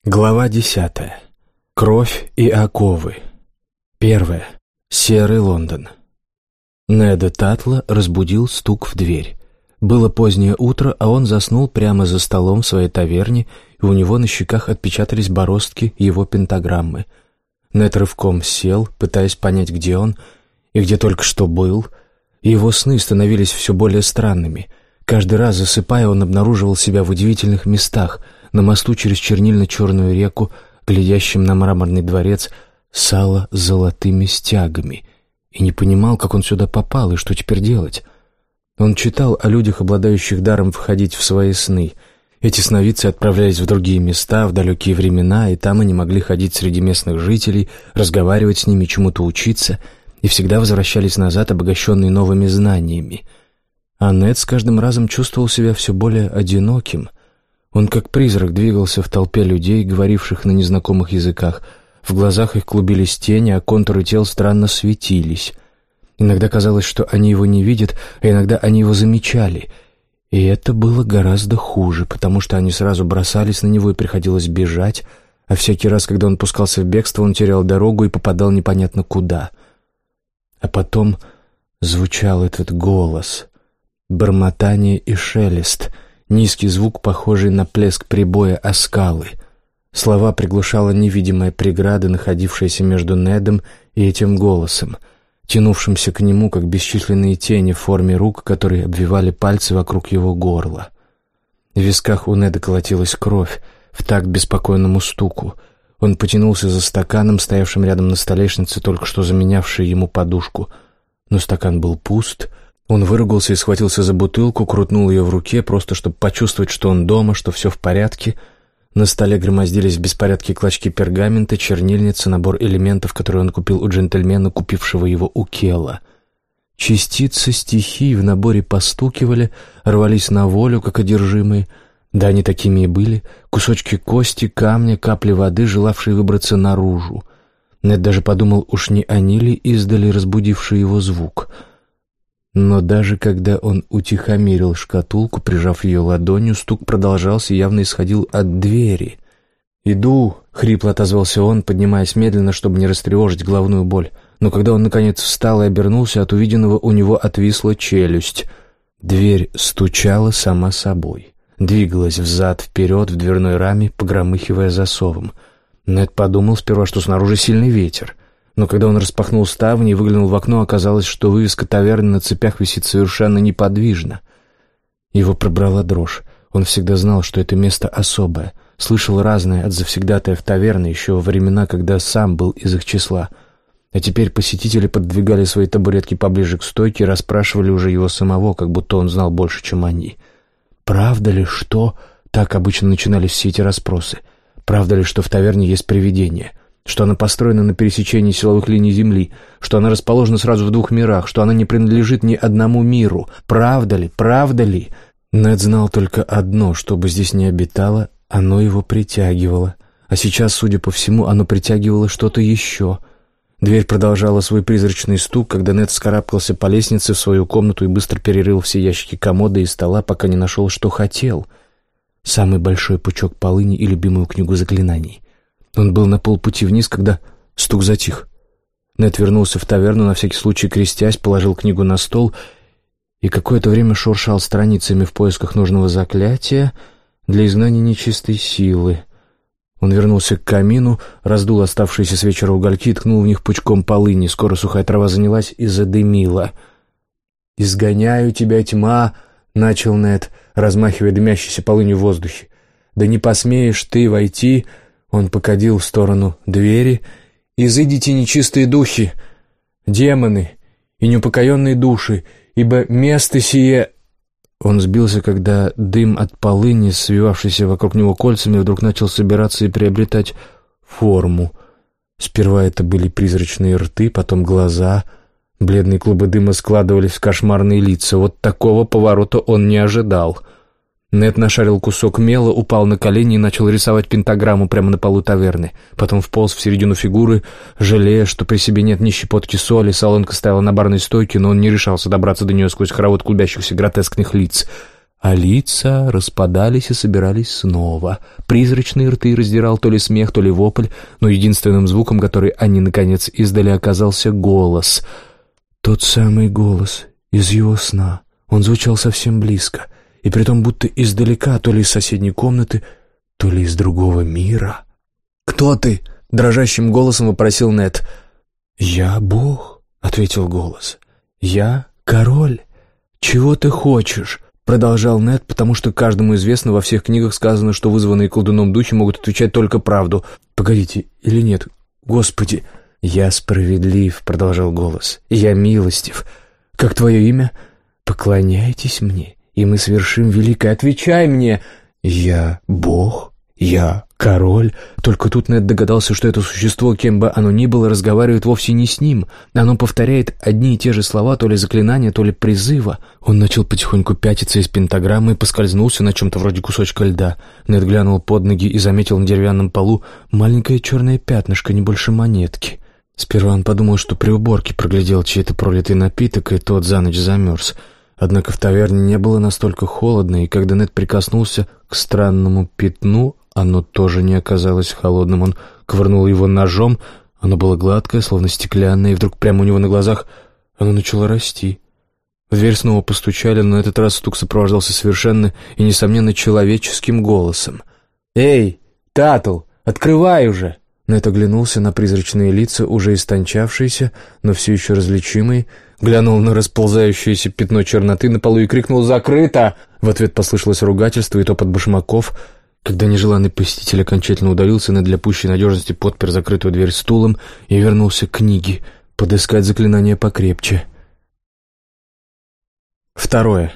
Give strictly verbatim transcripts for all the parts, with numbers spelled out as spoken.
Глава десятая. Кровь и оковы. Первое. Серый Лондон. Неда Татла разбудил стук в дверь. Было позднее утро, а он заснул прямо за столом в своей таверне, и у него на щеках отпечатались бороздки его пентаграммы. Нед рывком сел, пытаясь понять, где он и где только что был. И его сны становились все более странными. Каждый раз, засыпая, он обнаруживал себя в удивительных местах: на мосту через чернильно-черную реку, глядящем на мраморный дворец с ало-золотыми стягами, и не понимал, как он сюда попал и что теперь делать. Он читал о людях, обладающих даром входить в свои сны. Эти сновидцы отправлялись в другие места, в далекие времена, и там они могли ходить среди местных жителей, разговаривать с ними, чему-то учиться, и всегда возвращались назад, обогащенные новыми знаниями. А Нед с каждым разом чувствовал себя все более одиноким. Он как призрак двигался в толпе людей, говоривших на незнакомых языках. В глазах их клубились тени, а контуры тел странно светились. Иногда казалось, что они его не видят, а иногда они его замечали. И это было гораздо хуже, потому что они сразу бросались на него и приходилось бежать, а всякий раз, когда он пускался в бегство, он терял дорогу и попадал непонятно куда. А потом звучал этот голос, бормотание и шелест — низкий звук, похожий на плеск прибоя о скалы. Слова приглушала невидимая преграда, находившаяся между Недом и этим голосом, тянувшимся к нему, как бесчисленные тени в форме рук, которые обвивали пальцы вокруг его горла. В висках у Неда колотилась кровь, в такт беспокойному стуку. Он потянулся за стаканом, стоявшим рядом на столешнице, только что заменявшей ему подушку. Но стакан был пуст. Он выругался и схватился за бутылку, крутнул ее в руке, просто чтобы почувствовать, что он дома, что все в порядке. На столе громоздились в беспорядке клочки пергамента, чернильница, набор элементов, которые он купил у джентльмена, купившего его у Келла. Частицы стихий в наборе постукивали, рвались на волю, как одержимые. Да, они такими и были. Кусочки кости, камня, капли воды, желавшие выбраться наружу. Нед даже подумал, уж не они ли издали разбудивший его звук. Но даже когда он утихомирил шкатулку, прижав ее ладонью, стук продолжался и явно исходил от двери. «Иду», — хрипло отозвался он, поднимаясь медленно, чтобы не растревожить головную боль. Но когда он, наконец, встал и обернулся, от увиденного у него отвисла челюсть. Дверь стучала сама собой, двигалась взад-вперед в дверной раме, погромыхивая засовом. Нед подумал сперва, что снаружи сильный ветер. Но когда он распахнул ставни и выглянул в окно, оказалось, что вывеска таверны на цепях висит совершенно неподвижно. Его пробрала дрожь. Он всегда знал, что это место особое. Слышал разное от завсегдатаев таверны еще во времена, когда сам был из их числа. А теперь посетители подвигали свои табуретки поближе к стойке и расспрашивали уже его самого, как будто он знал больше, чем они. «Правда ли, что...» — так обычно начинались все эти расспросы. «Правда ли, что в таверне есть привидение?» Что она построена на пересечении силовых линий Земли, что она расположена сразу в двух мирах, что она не принадлежит ни одному миру. Правда ли? Правда ли? Нед знал только одно: что бы здесь ни обитало, оно его притягивало. А сейчас, судя по всему, оно притягивало что-то еще. Дверь продолжала свой призрачный стук, когда Нед вскарабкался по лестнице в свою комнату и быстро перерыл все ящики комода и стола, пока не нашел, что хотел. Самый большой пучок полыни и любимую книгу заклинаний. Он был на полпути вниз, когда стук затих. Нед вернулся в таверну, на всякий случай крестясь, положил книгу на стол и какое-то время шуршал страницами в поисках нужного заклятия для изгнания нечистой силы. Он вернулся к камину, раздул оставшиеся с вечера угольки и ткнул в них пучком полыни. Скоро сухая трава занялась и задымила. «Изгоняю тебя, тьма!» — начал Нед, размахивая дымящейся полынью в воздухе. «Да не посмеешь ты войти!» Он покадил в сторону двери. «Изыдите, нечистые духи, демоны и неупокоенные души, ибо место сие...» Он сбился, когда дым от полыни, свивавшийся вокруг него кольцами, вдруг начал собираться и приобретать форму. Сперва это были призрачные рты, потом глаза. Бледные клубы дыма складывались в кошмарные лица. Вот такого поворота он не ожидал. Нед нашарил кусок мела, упал на колени и начал рисовать пентаграмму прямо на полу таверны. Потом вполз в середину фигуры, жалея, что при себе нет ни щепотки соли. Солонка стояла на барной стойке, но он не решался добраться до нее сквозь хоровод клубящихся гротескных лиц. а лица распадались и собирались снова. Призрачные рты раздирал то ли смех, то ли вопль, но единственным звуком, который они, наконец, издали, оказался голос. Тот самый голос из его сна. Он звучал совсем близко, и притом будто издалека, то ли из соседней комнаты, то ли из другого мира. «Кто ты?» — дрожащим голосом вопросил Нед. «Я Бог», — ответил голос. «Я король. Чего ты хочешь?» Продолжал Нед, потому что каждому известно, во всех книгах сказано, что вызванные колдуном духи могут отвечать только правду. «Погодите, или нет? Господи!» «Я справедлив», — продолжал голос. «Я милостив. Как твое имя?» «Поклоняйтесь мне, и мы совершим великое. Отвечай мне!» «Я Бог. Я король». Только тут Нед догадался, что это существо, кем бы оно ни было, разговаривает вовсе не с ним. Оно повторяет одни и те же слова, то ли заклинания, то ли призыва. Он начал потихоньку пятиться из пентаграммы и поскользнулся на чем-то вроде кусочка льда. Нед глянул под ноги и заметил на деревянном полу маленькое черное пятнышко, не больше монетки. Сперва он подумал, что при уборке проглядел чей-то пролитый напиток, и тот за ночь замерз. Однако в таверне не было настолько холодно, и когда Нед прикоснулся к странному пятну, оно тоже не оказалось холодным. Он ковырнул его ножом, оно было гладкое, словно стеклянное, и вдруг прямо у него на глазах оно начало расти. В дверь снова постучали, но на этот раз стук сопровождался совершенно и, несомненно, человеческим голосом. «Эй, Татл, открывай уже!» Нед оглянулся на призрачные лица, уже истончавшиеся, но все еще различимые, глянул на расползающееся пятно черноты на полу и крикнул «Закрыто!». В ответ послышалось ругательство и топот башмаков. Когда нежеланный посетитель окончательно удалился, Нед для пущей надежности подпер закрытую дверь стулом и вернулся к книге, подыскать заклинание покрепче. Второе.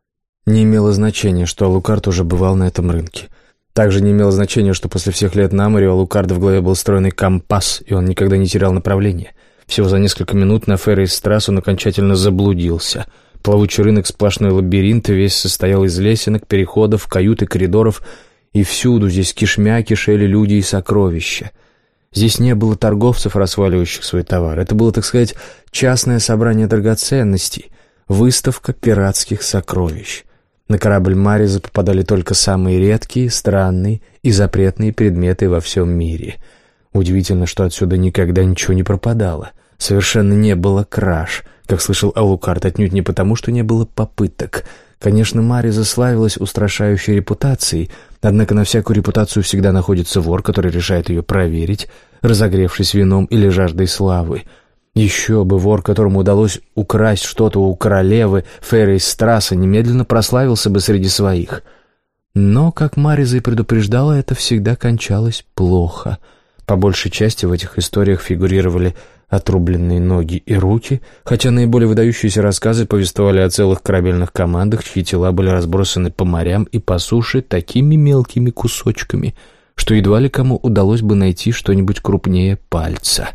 Не имело значения, что Алукард уже бывал на этом рынке. Также не имело значения, что после всех лет на море у Алукарда в голове был встроенный компас, и он никогда не терял направления. Всего за несколько минут на Феррейс-Страсс он окончательно заблудился. Плавучий рынок сплошной лабиринт, весь состоял из лесенок, переходов, кают и коридоров, и всюду здесь кишмя кишели люди и сокровища. Здесь не было торговцев, расваливающих свой товар. Это было, так сказать, частное собрание драгоценностей, выставка пиратских сокровищ. На корабль Мариза попадали только самые редкие, странные и запретные предметы во всем мире. Удивительно, что отсюда никогда ничего не пропадало. Совершенно не было краж, как слышал Алукард, отнюдь не потому, что не было попыток. Конечно, Мариза славилась устрашающей репутацией, однако на всякую репутацию всегда находится вор, который решает ее проверить, разогревшись вином или жаждой славы. Еще бы, вор, которому удалось украсть что-то у королевы Феррейс-Страсса, немедленно прославился бы среди своих. Но, как Мариза и предупреждала, это всегда кончалось плохо. По большей части в этих историях фигурировали отрубленные ноги и руки, хотя наиболее выдающиеся рассказы повествовали о целых корабельных командах, чьи тела были разбросаны по морям и по суше такими мелкими кусочками, что едва ли кому удалось бы найти что-нибудь крупнее пальца.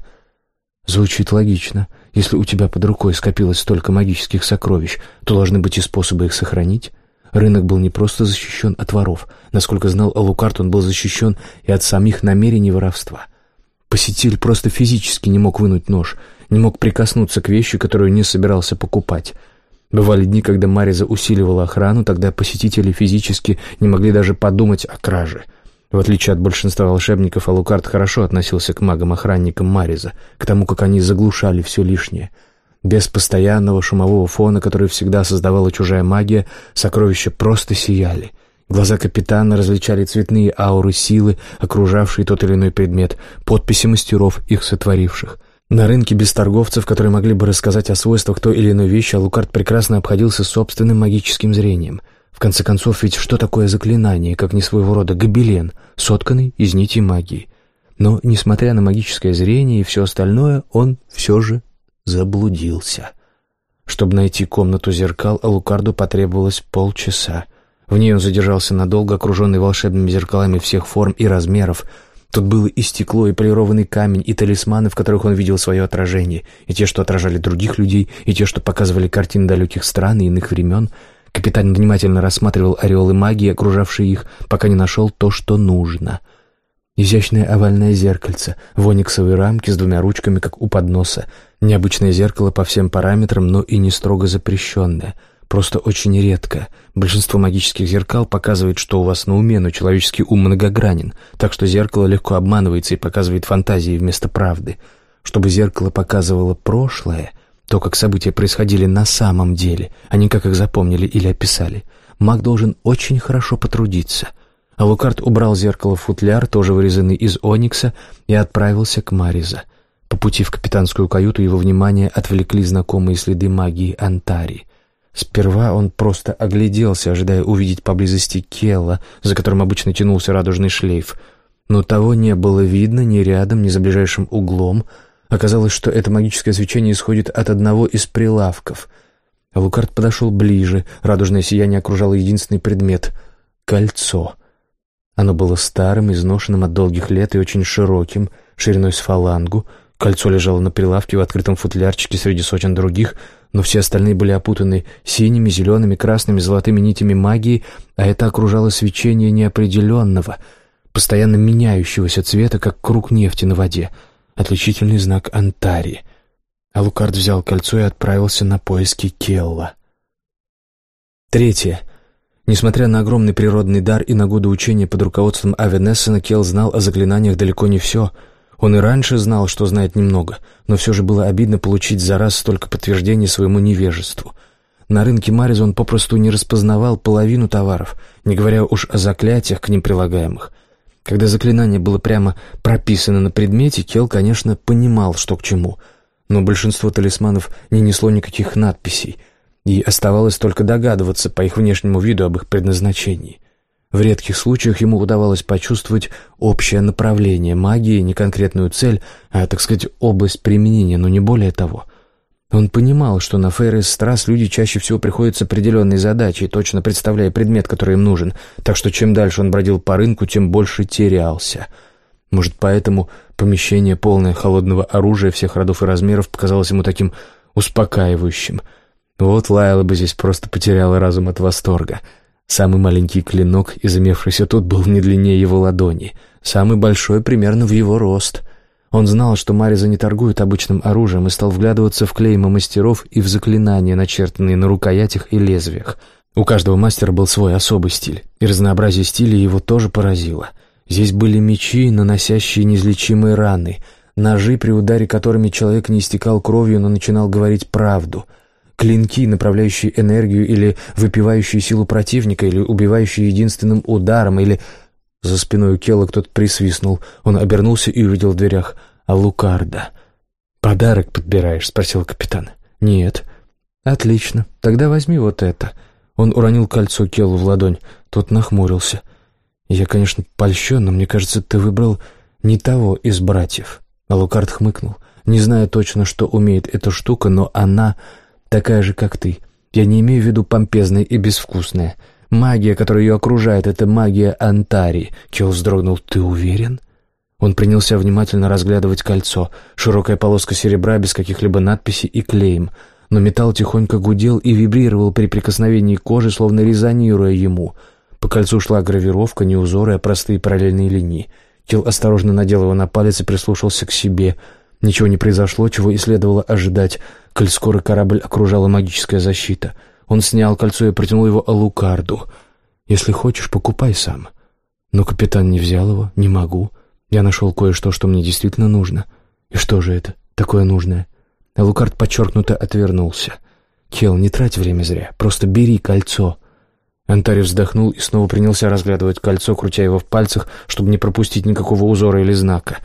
Звучит логично. Если у тебя под рукой скопилось столько магических сокровищ, то должны быть и способы их сохранить. Рынок был не просто защищен от воров. Насколько знал Алукард, он был защищен и от самих намерений воровства. Посетитель просто физически не мог вынуть нож, не мог прикоснуться к вещи, которую не собирался покупать. Бывали дни, когда Мариза усиливала охрану, тогда посетители физически не могли даже подумать о краже. В отличие от большинства волшебников, Алукард хорошо относился к магам-охранникам Мариза, к тому, как они заглушали все лишнее. Без постоянного шумового фона, который всегда создавала чужая магия, сокровища просто сияли. Глаза капитана различали цветные ауры силы, окружавшие тот или иной предмет, подписи мастеров, их сотворивших. На рынке без торговцев, которые могли бы рассказать о свойствах той или иной вещи, Алукард прекрасно обходился собственным магическим зрением. В конце концов, ведь что такое заклинание, как не своего рода гобелен, сотканный из нитей магии? Но, несмотря на магическое зрение и все остальное, он все же заблудился. Чтобы найти комнату зеркал, Алукарду потребовалось полчаса. В ней он задержался надолго, окруженный волшебными зеркалами всех форм и размеров. Тут было и стекло, и полированный камень, и талисманы, в которых он видел свое отражение, и те, что отражали других людей, и те, что показывали картины далеких стран и иных времен. Капитан внимательно рассматривал ореолы магии, окружавшие их, пока не нашел то, что нужно. Изящное овальное зеркальце в ониксовой рамке с двумя ручками, как у подноса. Необычное зеркало по всем параметрам, но и не строго запрещенное. просто очень редко. Большинство магических зеркал показывает, что у вас на уме, но человеческий ум многогранен, так что зеркало легко обманывается и показывает фантазии вместо правды. Чтобы зеркало показывало прошлое, то, как события происходили на самом деле, а не как их запомнили или описали, маг должен очень хорошо потрудиться. Алукард убрал зеркало в футляр, тоже вырезанный из оникса, и отправился к Мариза. По пути в капитанскую каюту его внимание отвлекли знакомые следы магии Антари. Сперва он просто огляделся, ожидая увидеть поблизости Келла, за которым обычно тянулся радужный шлейф. Но того не было видно ни рядом, ни за ближайшим углом. Оказалось, что это магическое свечение исходит от одного из прилавков. Алукард подошел ближе. Радужное сияние окружало единственный предмет — кольцо. Оно было старым, изношенным от долгих лет и очень широким, шириной с фалангу. Кольцо лежало на прилавке в открытом футлярчике среди сотен других, но все остальные были опутаны синими, зелеными, красными, золотыми нитями магии, а это окружало свечение неопределенного, постоянно меняющегося цвета, как круг нефти на воде, отличительный знак Антари. Алукард взял кольцо и отправился на поиски Келла. Третье. Несмотря на огромный природный дар и на годы учения под руководством Авенессена, Келл знал о заклинаниях далеко не все. Он и раньше знал, что знает немного, но все же было обидно получить за раз столько подтверждений своему невежеству. На рынке Мариза он попросту не распознавал половину товаров, не говоря уж о заклятиях к ним прилагаемых. Когда заклинание было прямо прописано на предмете, Келл, конечно, понимал, что к чему, но большинство талисманов не несло никаких надписей, и оставалось только догадываться по их внешнему виду об их предназначении. В редких случаях ему удавалось почувствовать общее направление магии, не конкретную цель, а, так сказать, область применения, но не более того. Он понимал, что на Фейрес-Страс люди чаще всего приходят с определенной задачей, точно представляя предмет, который им нужен, так что чем дальше он бродил по рынку, тем больше терялся. Может, поэтому помещение, полное холодного оружия всех родов и размеров, показалось ему таким успокаивающим. Вот Лайла бы здесь просто потеряла разум от восторга. Самый маленький клинок, изымевшийся тут, был не длиннее его ладони, самый большой примерно в его рост. Он знал, что Мариза не торгует обычным оружием, и стал вглядываться в клейма мастеров и в заклинания, начертанные на рукоятях и лезвиях. У каждого мастера был свой особый стиль, и разнообразие стилей его тоже поразило. Здесь были мечи, наносящие неизлечимые раны, ножи, при ударе которыми человек не истекал кровью, но начинал говорить правду, клинки, направляющие энергию или выпивающие силу противника, или убивающие единственным ударом, или... За спиной у Келла кто-то присвистнул. Он обернулся и увидел в дверях Алукарда. «Подарок подбираешь?» — спросил капитан. «Нет». «Отлично. Тогда возьми вот это». Он уронил кольцо Келлу в ладонь. Тот нахмурился. «Я, конечно, польщен, но мне кажется, ты выбрал не того из братьев». Алукард хмыкнул. «Не знаю точно, что умеет эта штука, но она такая же, как ты. Я не имею в виду помпезная и безвкусная. Магия, которая ее окружает, — это магия Антари». Келл вздрогнул. «Ты уверен?» Он принялся внимательно разглядывать кольцо. Широкая полоска серебра без каких-либо надписей и клейм. Но металл тихонько гудел и вибрировал при прикосновении кожи, словно резонируя ему. По кольцу шла гравировка, не узоры, а простые параллельные линии. Келл осторожно надел его на палец и прислушался к себе. Ничего не произошло, чего и следовало ожидать, коль скоро корабль окружала магическая защита. Он снял кольцо и протянул его Алукарду. «Если хочешь, покупай сам». Но капитан не взял его. «Не могу. Я нашел кое-что, что мне действительно нужно». «И что же это такое нужное?» Алукард подчеркнуто отвернулся. «Келл, не трать время зря. Просто бери кольцо». Антари вздохнул и снова принялся разглядывать кольцо, крутя его в пальцах, чтобы не пропустить никакого узора или знака.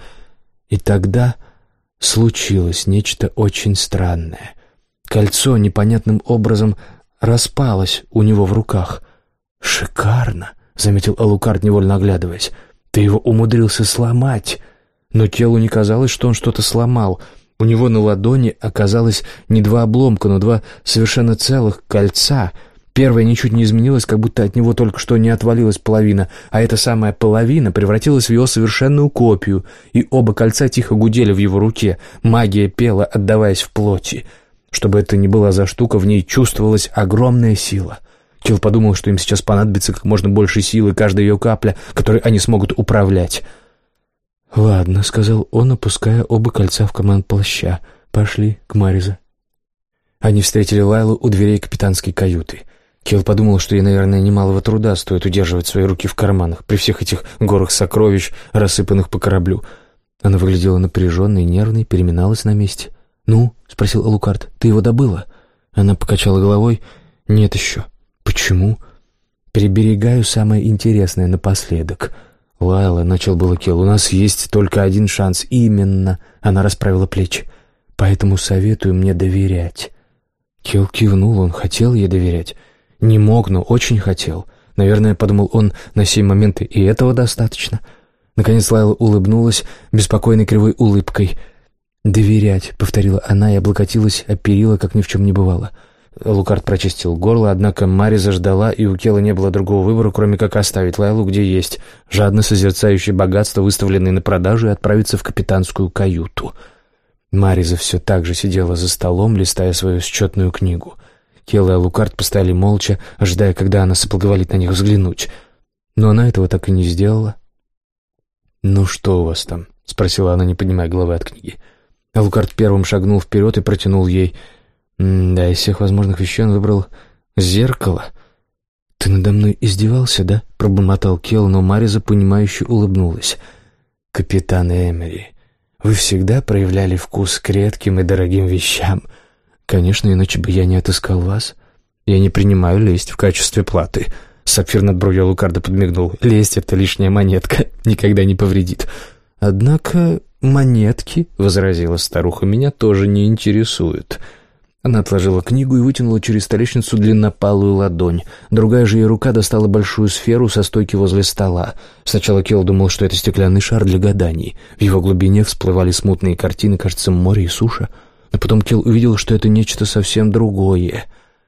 И тогда случилось нечто очень странное. Кольцо непонятным образом распалось у него в руках. «Шикарно!» — заметил Алукард, невольно оглядываясь. «Ты его умудрился сломать!» Но Келлу не казалось, что он что-то сломал. У него на ладони оказалось не два обломка, но два совершенно целых кольца. Первое ничуть не изменилось, как будто от него только что не отвалилась половина, а эта самая половина превратилась в его совершенную копию, и оба кольца тихо гудели в его руке. Магия пела, отдаваясь в плоти. Что бы это ни была за штука, в ней чувствовалась огромная сила. Келл подумал, что им сейчас понадобится как можно больше силы, каждая ее капля, которой они смогут управлять. «Ладно», — сказал он, опуская оба кольца в карман плаща. «Пошли к Мариза». Они встретили Лайлу у дверей капитанской каюты. Кел подумал, что ей, наверное, немалого труда стоит удерживать свои руки в карманах при всех этих горах сокровищ, рассыпанных по кораблю. Она выглядела напряженной, нервной, переминалась на месте. «Ну?» — спросил Алукард. «Ты его добыла?» Она покачала головой. «Нет еще». «Почему?» «Приберегаю самое интересное напоследок». «Лайла», — начал было Кел, — «у нас есть только один шанс». «Именно», — она расправила плечи. «Поэтому советую мне доверять». Кел кивнул, он хотел ей доверять. Не мог, но очень хотел. Наверное, подумал он, на сей момент и этого достаточно. Наконец Лайла улыбнулась беспокойной кривой улыбкой. «Доверять», — повторила она и облокотилась о перила, как ни в чем не бывало. Алукард прочистил горло, однако Мариза ждала, и у Кела не было другого выбора, кроме как оставить Лайлу где есть, жадно созерцающее богатство, выставленное на продажу, и отправиться в капитанскую каюту. Мариза все так же сидела за столом, листая свою счетную книгу. Кел и Алукард постояли молча, ожидая, когда она соблаговолит на них взглянуть. Но она этого так и не сделала. «Ну что у вас там?» — спросила она, не поднимая головы от книги. Алукард первым шагнул вперед и протянул ей. «Да, из всех возможных вещей он выбрал зеркало». «Ты надо мной издевался, да?» — пробормотал Кел, но Мариза, понимающе улыбнулась. «Капитан Эмери, вы всегда проявляли вкус к редким и дорогим вещам. Конечно, иначе бы я не отыскал вас. Я не принимаю лесть в качестве платы». Сапфир над бровью Алукарда подмигнул. «Лесть — это лишняя монетка, никогда не повредит». «Однако монетки, — возразила старуха, — меня тоже не интересуют». Она отложила книгу и вытянула через столешницу длиннопалую ладонь. Другая же ее рука достала большую сферу со стойки возле стола. Сначала Кел думал, что это стеклянный шар для гаданий. В его глубине всплывали смутные картины, кажется, море и суша. Но потом Кел увидел, что это нечто совсем другое.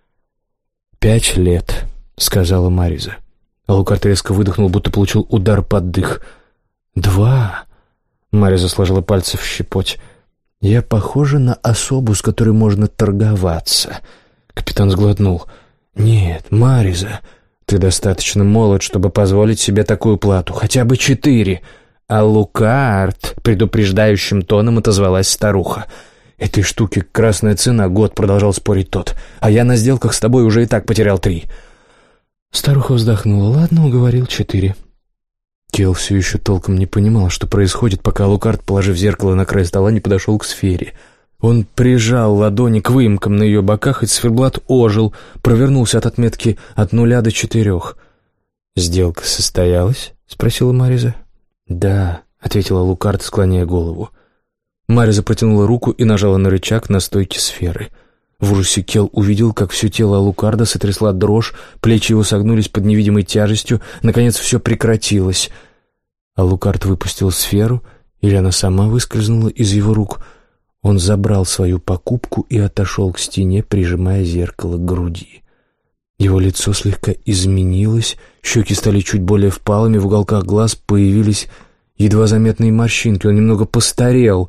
«Пять лет», — сказала Мариза. Алукард резко выдохнул, будто получил удар под дых. «Два», — Мариза сложила пальцы в щепоть. «Я похожа на особу, с которой можно торговаться». Капитан сглотнул. «Нет, Мариза, ты достаточно молод, чтобы позволить себе такую плату. Хотя бы четыре». «Алукард», — предупреждающим тоном отозвалась старуха. «Этой штуке красная цена, год», — продолжал спорить тот. «А я на сделках с тобой уже и так потерял три». Старуха вздохнула. «Ладно, уговорил, четыре». Кел все еще толком не понимал, что происходит, пока Алукард, положив зеркало на край стола, не подошел к сфере. Он прижал ладони к выемкам на ее боках, и циферблат ожил, провернулся от отметки от нуля до четырех. «Сделка состоялась?» — спросила Мариза. «Да», — ответила Алукард, склоняя голову. Мариза протянула руку и нажала на рычаг на стойке сферы. В ужасе Кел увидел, как все тело Алукарда сотрясла дрожь, плечи его согнулись под невидимой тяжестью, наконец все прекратилось. Алукард выпустил сферу, или она сама выскользнула из его рук. Он забрал свою покупку и отошел к стене, прижимая зеркало к груди. Его лицо слегка изменилось, щеки стали чуть более впалыми, в уголках глаз появились едва заметные морщинки, он немного постарел.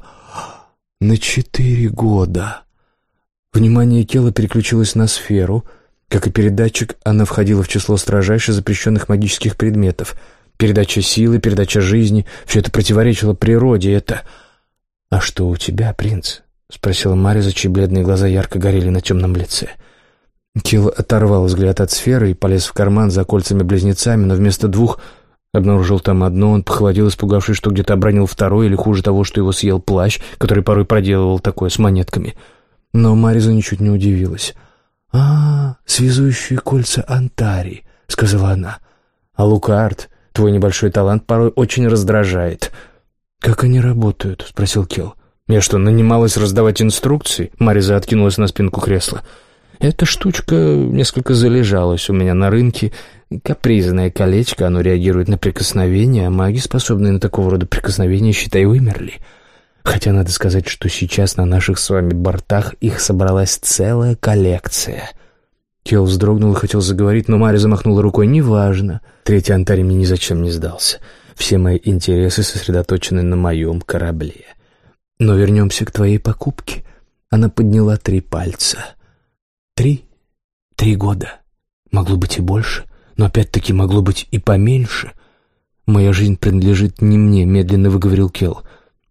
На четыре года. Внимание Кела переключилось на сферу. Как и передатчик, она входила в число строжайше запрещенных магических предметов. Передача силы, передача жизни — все это противоречило природе. Это... «А что у тебя, принц?» — спросила Мариза, чьи бледные глаза ярко горели на темном лице. Кел оторвал взгляд от сферы и полез в карман за кольцами-близнецами, но вместо двух обнаружил там одно. Он похолодел, испугавшись, что где-то обронил второй, или хуже того, что его съел плащ, который порой проделывал такое с монетками. Но Мариза ничуть не удивилась. «А, связующие кольца Антари», — сказала она. «Алукард, твой небольшой талант порой очень раздражает». «Как они работают?» — спросил Кел. «Я что, нанималась раздавать инструкции?» Мариза откинулась на спинку кресла. «Эта штучка несколько залежалась у меня на рынке. Капризное колечко, оно реагирует на прикосновение, а маги, способные на такого рода прикосновения, считай, вымерли. Хотя надо сказать, что сейчас на наших с вами бортах их собралась целая коллекция». Кел вздрогнул и хотел заговорить, но Мариза замахнула рукой. «Неважно. Третий Антари мне ни зачем не сдался. Все мои интересы сосредоточены на моем корабле. Но вернемся к твоей покупке». Она подняла три пальца. «Три? Три года. Могло быть и больше, но опять-таки могло быть и поменьше. Моя жизнь принадлежит не мне», — медленно выговорил Кел.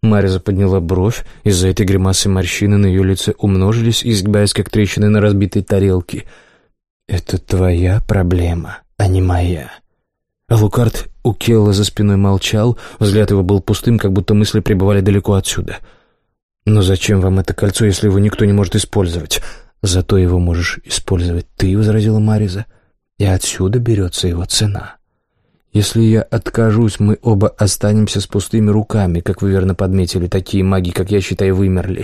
Мариза подняла бровь. Из-за этой гримасы морщины на ее лице умножились, изгибаясь как трещины на разбитой тарелке. «Это твоя проблема, а не моя». Алукард у Келла за спиной молчал, взгляд его был пустым, как будто мысли пребывали далеко отсюда. «Но зачем вам это кольцо, если его никто не может использовать?» «Зато его можешь использовать ты», — возразила Мариза. «И отсюда берется его цена. Если я откажусь, мы оба останемся с пустыми руками, как вы верно подметили, такие маги, как я считаю, вымерли».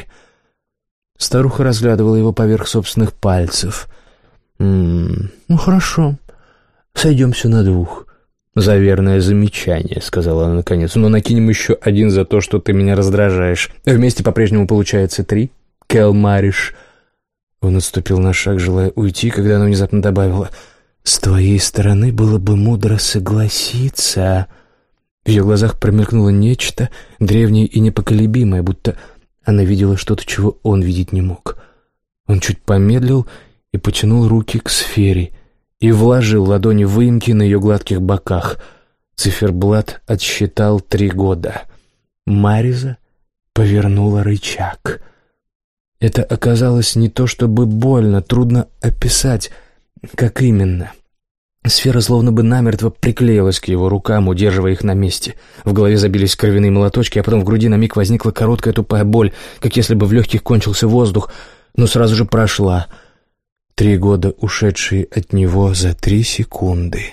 Старуха разглядывала его поверх собственных пальцев. «М-м, ну хорошо, сойдемся на двух». «За верное замечание», — сказала она наконец. «Но накинем еще один за то, что ты меня раздражаешь. Вместе по-прежнему получается три. Кел Мариш». Он отступил на шаг, желая уйти, когда она внезапно добавила: «С твоей стороны было бы мудро согласиться». В ее глазах промелькнуло нечто древнее и непоколебимое, будто она видела что-то, чего он видеть не мог. Он чуть помедлил и потянул руки к сфере, и вложил ладони в выемки на ее гладких боках. Циферблат отсчитал три года. Мариза повернула рычаг. Это оказалось не то чтобы больно, трудно описать, как именно. Сфера словно бы намертво приклеилась к его рукам, удерживая их на месте. В голове забились кровяные молоточки, а потом в груди на миг возникла короткая тупая боль, как если бы в легких кончился воздух, но сразу же прошла. Три года, ушедшие от него за три секунды.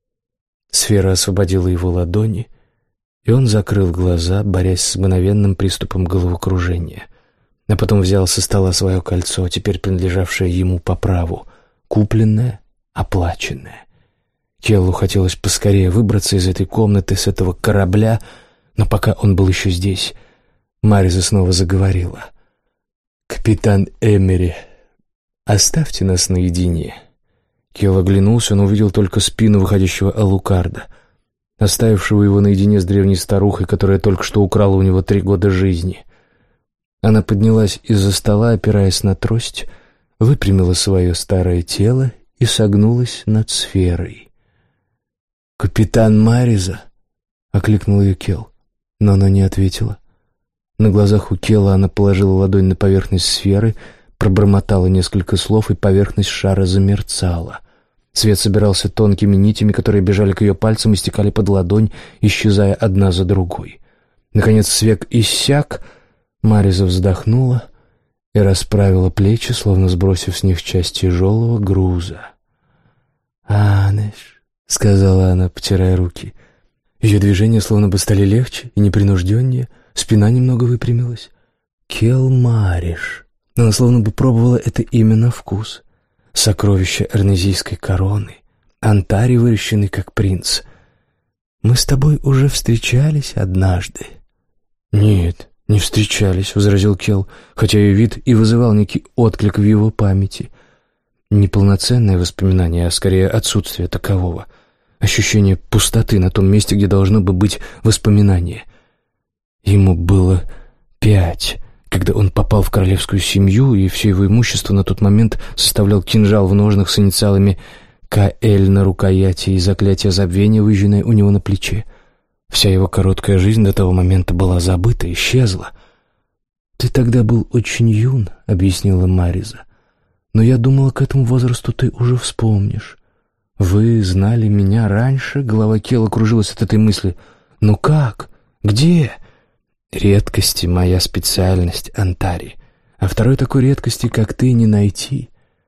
Сфера освободила его ладони, и он закрыл глаза, борясь с мгновенным приступом головокружения. А потом взял со стола свое кольцо, теперь принадлежавшее ему по праву, купленное, оплаченное. Келлу хотелось поскорее выбраться из этой комнаты, с этого корабля, но пока он был еще здесь, Мариза снова заговорила. «Капитан Эмери, оставьте нас наедине». Келл оглянулся, но увидел только спину выходящего Алукарда, оставившего его наедине с древней старухой, которая только что украла у него три года жизни. Она поднялась из-за стола, опираясь на трость, выпрямила свое старое тело и согнулась над сферой. «Капитан Мариза!» — окликнул ее Келл, но она не ответила. На глазах у Келла она положила ладонь на поверхность сферы, пробормотала несколько слов, и поверхность шара замерцала. Свет собирался тонкими нитями, которые бежали к ее пальцам и стекали под ладонь, исчезая одна за другой. Наконец свет иссяк. Мариза вздохнула и расправила плечи, словно сбросив с них часть тяжелого груза. «Анеш», — сказала она, потирая руки. Ее движения словно бы стали легче и непринужденнее, спина немного выпрямилась. «Кел Мариш». Она словно бы пробовала это имя на вкус. Сокровище эрнезийской короны, антарий, выращенный как принц. «Мы с тобой уже встречались однажды». «Нет, не встречались», — возразил Келл, хотя ее вид и вызывал некий отклик в его памяти. Неполноценное воспоминание, а скорее отсутствие такового. Ощущение пустоты на том месте, где должно бы быть воспоминание. Ему было пять, когда он попал в королевскую семью, и все его имущество на тот момент составлял кинжал в ножнах с инициалами «К Л» на рукояти и заклятие забвения, выжженное у него на плече. Вся его короткая жизнь до того момента была забыта, исчезла. «Ты тогда был очень юн», — объяснила Мариза. «Но я думала, к этому возрасту ты уже вспомнишь. Вы знали меня раньше?» Голова Келла кружилась от этой мысли. «Ну как? Где?» «Редкости — моя специальность, Антари. А второй такой редкости, как ты, не найти.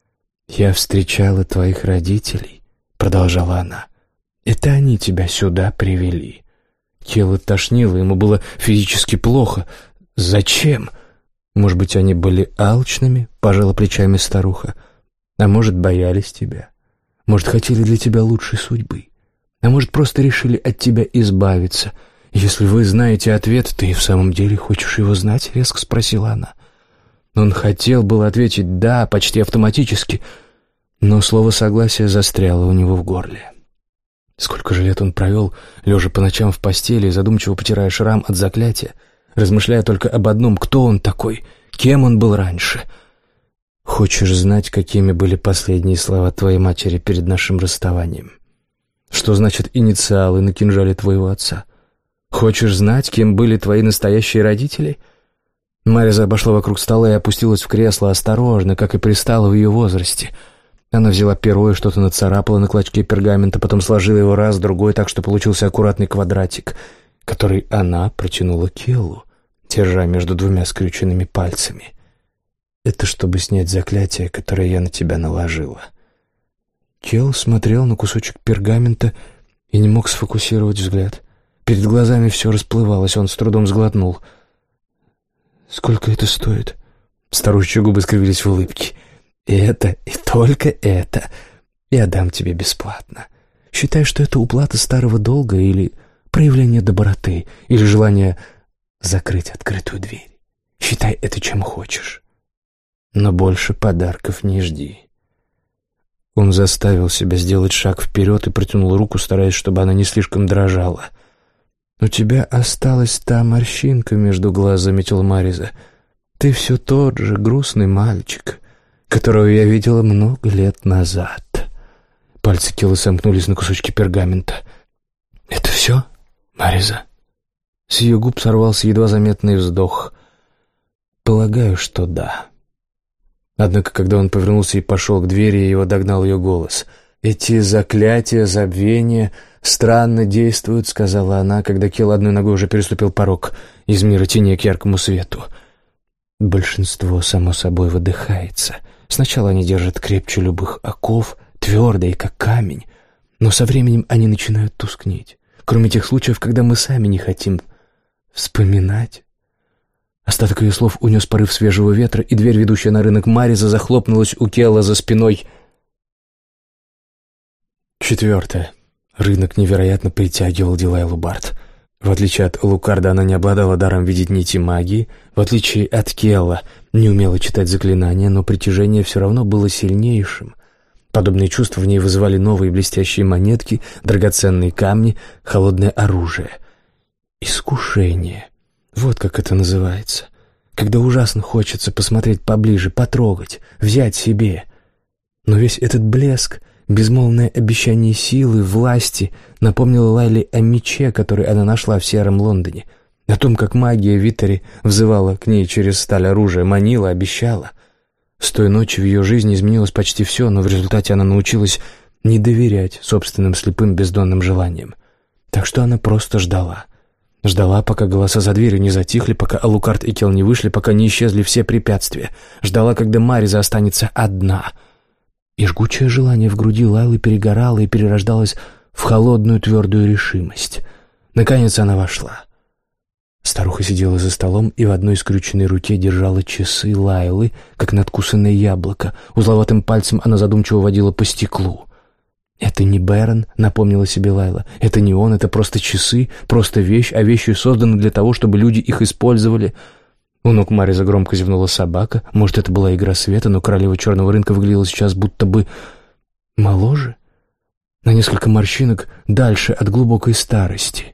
Я встречала твоих родителей», — продолжала она. «Это они тебя сюда привели». Келла тошнило, ему было физически плохо. «Зачем?» «Может быть, они были алчными?» — пожала плечами старуха. «А может, боялись тебя? Может, хотели для тебя лучшей судьбы? А может, просто решили от тебя избавиться? Если вы знаете ответ, ты и в самом деле хочешь его знать?» — резко спросила она. Он хотел было ответить «да» почти автоматически, но слово согласия застряло у него в горле. Сколько же лет он провел, лежа по ночам в постели, задумчиво потирая шрам от заклятия, размышляя только об одном: кто он такой, кем он был раньше. «Хочешь знать, какими были последние слова твоей матери перед нашим расставанием? Что значит инициалы на кинжале твоего отца? Хочешь знать, кем были твои настоящие родители?» Мариза обошла вокруг стола и опустилась в кресло осторожно, как и пристало в ее возрасте. Она взяла перо и что-то нацарапала на клочке пергамента, потом сложила его раз, другой, так что получился аккуратный квадратик, который она протянула Келлу, держа между двумя скрюченными пальцами. «Это чтобы снять заклятие, которое я на тебя наложила». Келл смотрел на кусочек пергамента и не мог сфокусировать взгляд. Перед глазами все расплывалось, он с трудом сглотнул. «Сколько это стоит?» Старушечьи губы скривились в улыбке. «Это и только это я дам тебе бесплатно. Считай, что это уплата старого долга или проявление доброты, или желание закрыть открытую дверь. Считай это чем хочешь. Но больше подарков не жди». Он заставил себя сделать шаг вперед и протянул руку, стараясь, чтобы она не слишком дрожала. «У тебя осталась та морщинка между глаз», — заметила Мариза. «Ты все тот же грустный мальчик, которого я видела много лет назад». Пальцы Келлы сомкнулись на кусочке пергамента. «Это все, Мариза?» С ее губ сорвался едва заметный вздох. «Полагаю, что да». Однако, когда он повернулся и пошел к двери, его догнал ее голос. «Эти заклятия, забвения странно действуют», — сказала она, когда Келл одной ногой уже переступил порог из мира теней к яркому свету. «Большинство, само собой, выдыхается. Сначала они держат крепче любых оков, твердые, как камень, но со временем они начинают тускнеть, кроме тех случаев, когда мы сами не хотим вспоминать». Остаток ее слов унес порыв свежего ветра, и дверь, ведущая на рынок Мариза, захлопнулась у Келла за спиной. Четвертое. Рынок невероятно притягивал Дилайлу Барт. В отличие от Лукарда, она не обладала даром видеть нити магии. В отличие от Келла, не умела читать заклинания, но притяжение все равно было сильнейшим. Подобные чувства в ней вызывали новые блестящие монетки, драгоценные камни, холодное оружие. Искушение. Вот как это называется. Когда ужасно хочется посмотреть поближе, потрогать, взять себе. Но весь этот блеск, безмолвное обещание силы, власти напомнило Лайле о мече, который она нашла в Сером Лондоне, о том, как магия Витари взывала к ней через сталь оружия, манила, обещала. С той ночи в ее жизни изменилось почти все, но в результате она научилась не доверять собственным слепым бездонным желаниям. Так что она просто ждала. Ждала, пока голоса за дверью не затихли, пока Алукард и Келл не вышли, пока не исчезли все препятствия. Ждала, когда Мариза останется одна. И жгучее желание в груди Лайлы перегорало и перерождалось в холодную твердую решимость. Наконец она вошла. Старуха сидела за столом и в одной скрюченной руке держала часы Лайлы, как надкусанное яблоко. Узловатым пальцем она задумчиво водила по стеклу. «Это не Бэрон», — напомнила себе Лайла. «Это не он, это просто часы, просто вещь, а вещи созданы для того, чтобы люди их использовали». У ног Мариза громко зевнула собака. Может, это была игра света, но королева черного рынка выглядела сейчас будто бы моложе, на несколько морщинок дальше от глубокой старости.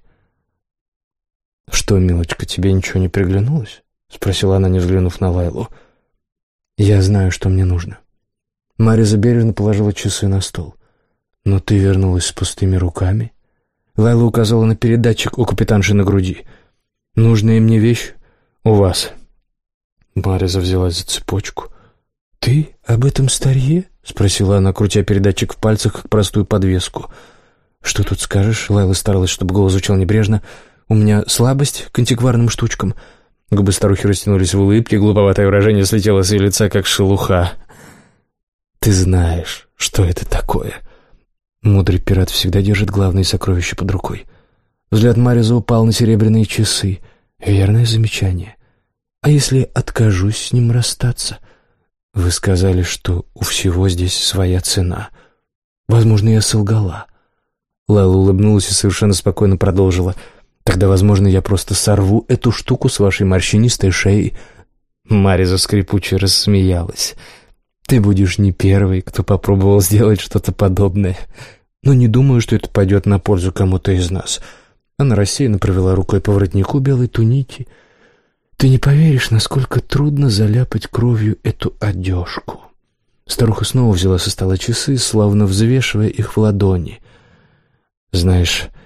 «Что, милочка, тебе ничего не приглянулось?» — спросила она, не взглянув на Лайлу. «Я знаю, что мне нужно». Мариза бережно положила часы на стол. «Но ты вернулась с пустыми руками?» Лайла указала на передатчик у капитанши на груди. «Нужная мне вещь у вас». Мариза взялась за цепочку. «Ты об этом старье?» — спросила она, крутя передатчик в пальцах, как простую подвеску. «Что тут скажешь?» — Лайла старалась, чтобы голос звучал небрежно. «У меня слабость к антикварным штучкам». Губы старухи растянулись в улыбке, глуповатое выражение слетело с ее лица, как шелуха. «Ты знаешь, что это такое?» Мудрый пират всегда держит главные сокровища под рукой. Взгляд Мариза упал на серебряные часы. Верное замечание. «А если откажусь с ним расстаться?» «Вы сказали, что у всего здесь своя цена. Возможно, я солгала». Лайла улыбнулась и совершенно спокойно продолжила. «Тогда, возможно, я просто сорву эту штуку с вашей морщинистой шеи». Мариза скрипуче рассмеялась. «Ты будешь не первый, кто попробовал сделать что-то подобное. Но не думаю, что это пойдет на пользу кому-то из нас». Она рассеянно провела рукой по воротнику белой туники. «Ты не поверишь, насколько трудно заляпать кровью эту одежку». Старуха снова взяла со стола часы, словно взвешивая их в ладони. «Знаешь,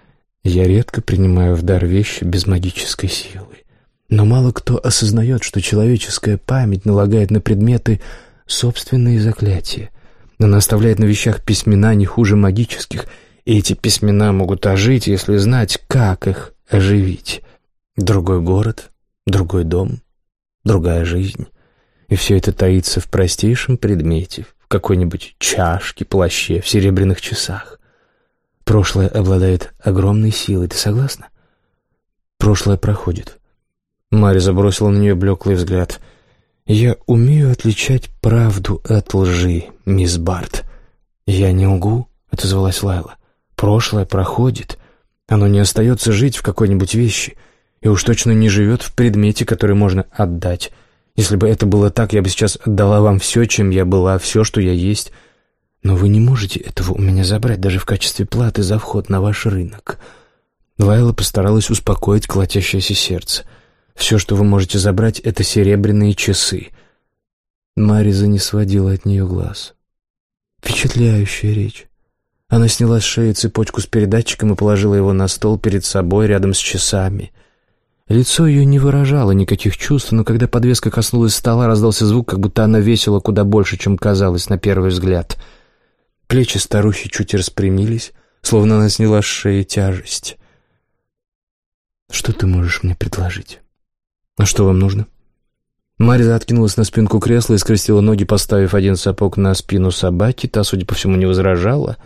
Я редко принимаю в дар вещи без магической силы. Но мало кто осознает, что человеческая память налагает на предметы собственные заклятия. Она оставляет на вещах письмена не хуже магических, и эти письмена могут ожить, если знать, как их оживить. Другой город, другой дом, другая жизнь. И все это таится в простейшем предмете, в какой-нибудь чашке, плаще, в серебряных часах. Прошлое обладает огромной силой, ты согласна? Прошлое проходит. Мари забросила на нее блеклый взгляд. «Я умею отличать правду от лжи, мисс Барт». «Я не лгу», — отозвалась Лайла. «Прошлое проходит. Оно не остается жить в какой-нибудь вещи, и уж точно не живет в предмете, который можно отдать. Если бы это было так, я бы сейчас отдала вам все, чем я была, все, что я есть. Но вы не можете этого у меня забрать, даже в качестве платы за вход на ваш рынок». Лайла постаралась успокоить колотящееся сердце. «Все, что вы можете забрать, — это серебряные часы». Мариза не сводила от нее глаз. Впечатляющая речь. Она сняла с шеи цепочку с передатчиком и положила его на стол перед собой, рядом с часами. Лицо ее не выражало никаких чувств, но когда подвеска коснулась стола, раздался звук, как будто она весила куда больше, чем казалось на первый взгляд. Плечи старухи чуть распрямились, словно она сняла с шеи тяжесть. «Что ты можешь мне предложить? А что вам нужно?» Мариза откинулась на спинку кресла и скрестила ноги, поставив один сапог на спину собаки. Та, судя по всему, не возражала.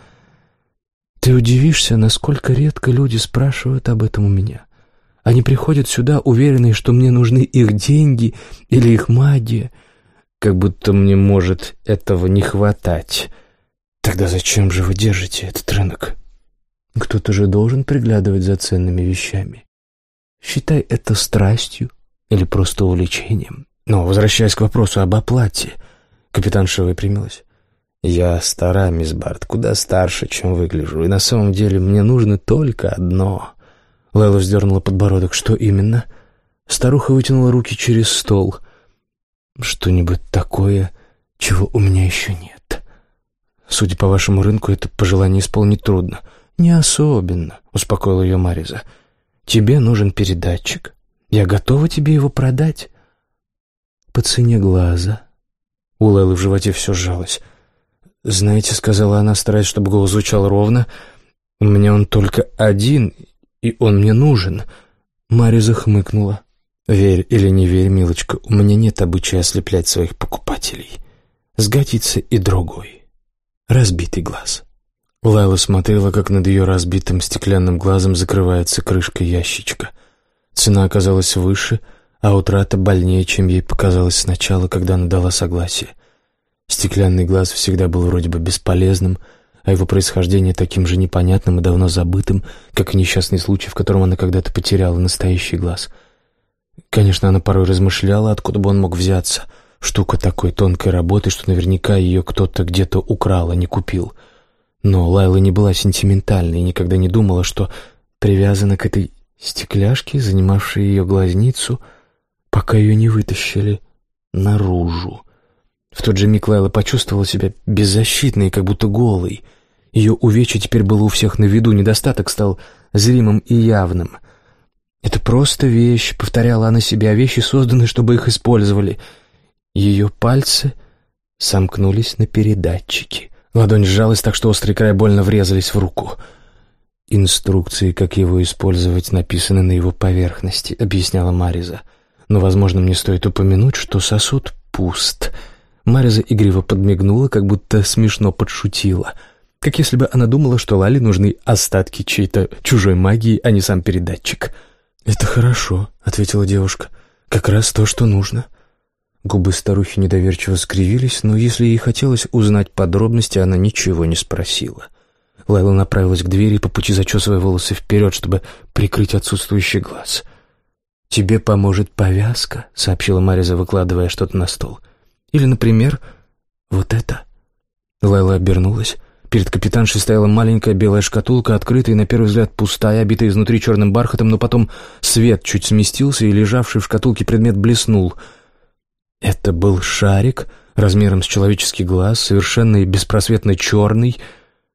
«Ты удивишься, насколько редко люди спрашивают об этом у меня. Они приходят сюда, уверенные, что мне нужны их деньги или их магия. Как будто мне может этого не хватать. Тогда зачем же вы держите этот рынок? Кто-то же должен приглядывать за ценными вещами. Считай это страстью или просто увлечением. Но, возвращаясь к вопросу об оплате, капитанша выпрямилась. «Я стара, мисс Барт, куда старше, чем выгляжу, и на самом деле мне нужно только одно». Лайла вздернула подбородок. «Что именно?» Старуха вытянула руки через стол. «Что-нибудь такое, чего у меня еще нет. Судя по вашему рынку, это пожелание исполнить трудно». «Не особенно», — успокоила ее Мариза. «Тебе нужен передатчик. Я готова тебе его продать. По цене глаза». У Лайлы в животе все сжалось. «Знаете», — сказала она, стараясь, чтобы голос звучал ровно, — «у меня он только один, и он мне нужен». Мариза хмыкнула. «Верь или не верь, милочка, у меня нет обычая ослеплять своих покупателей. Сгодится и другой. Разбитый глаз». Лайла смотрела, как над ее разбитым стеклянным глазом закрывается крышка ящичка. Цена оказалась выше, а утрата больнее, чем ей показалось сначала, когда она дала согласие. Стеклянный глаз всегда был вроде бы бесполезным, а его происхождение таким же непонятным и давно забытым, как и несчастный случай, в котором она когда-то потеряла настоящий глаз. Конечно, она порой размышляла, откуда бы он мог взяться. Штука такой тонкой работы, что наверняка ее кто-то где-то украл, а не купил. Но Лайла не была сентиментальной и никогда не думала, что привязана к этой стекляшке, занимавшей ее глазницу, пока ее не вытащили наружу. В тот же миг Лайла почувствовала себя беззащитной, как будто голой. Ее увечье теперь было у всех на виду, недостаток стал зримым и явным. «Это просто вещь», — повторяла она себе, — «а вещи созданы, чтобы их использовали». Ее пальцы сомкнулись на передатчике. Ладонь сжалась так, что острый край больно врезались в руку. «Инструкции, как его использовать, написаны на его поверхности», — объясняла Мариза. «Но, возможно, мне стоит упомянуть, что сосуд пуст». Мариза игриво подмигнула, как будто смешно подшутила. Как если бы она думала, что Лале нужны остатки чьей-то чужой магии, а не сам передатчик. «Это хорошо», — ответила девушка. «Как раз то, что нужно». Губы старухи недоверчиво скривились, но если ей хотелось узнать подробности, она ничего не спросила. Лайла направилась к двери, по пути зачесывая волосы вперед, чтобы прикрыть отсутствующий глаз. «Тебе поможет повязка», — сообщила Мариза, выкладывая что-то на стол. «Или, например, вот это». Лайла обернулась. Перед капитаншей стояла маленькая белая шкатулка, открытая и, на первый взгляд, пустая, обитая изнутри черным бархатом, но потом свет чуть сместился, и лежавший в шкатулке предмет блеснул. Это был шарик размером с человеческий глаз, совершенно и беспросветно черный.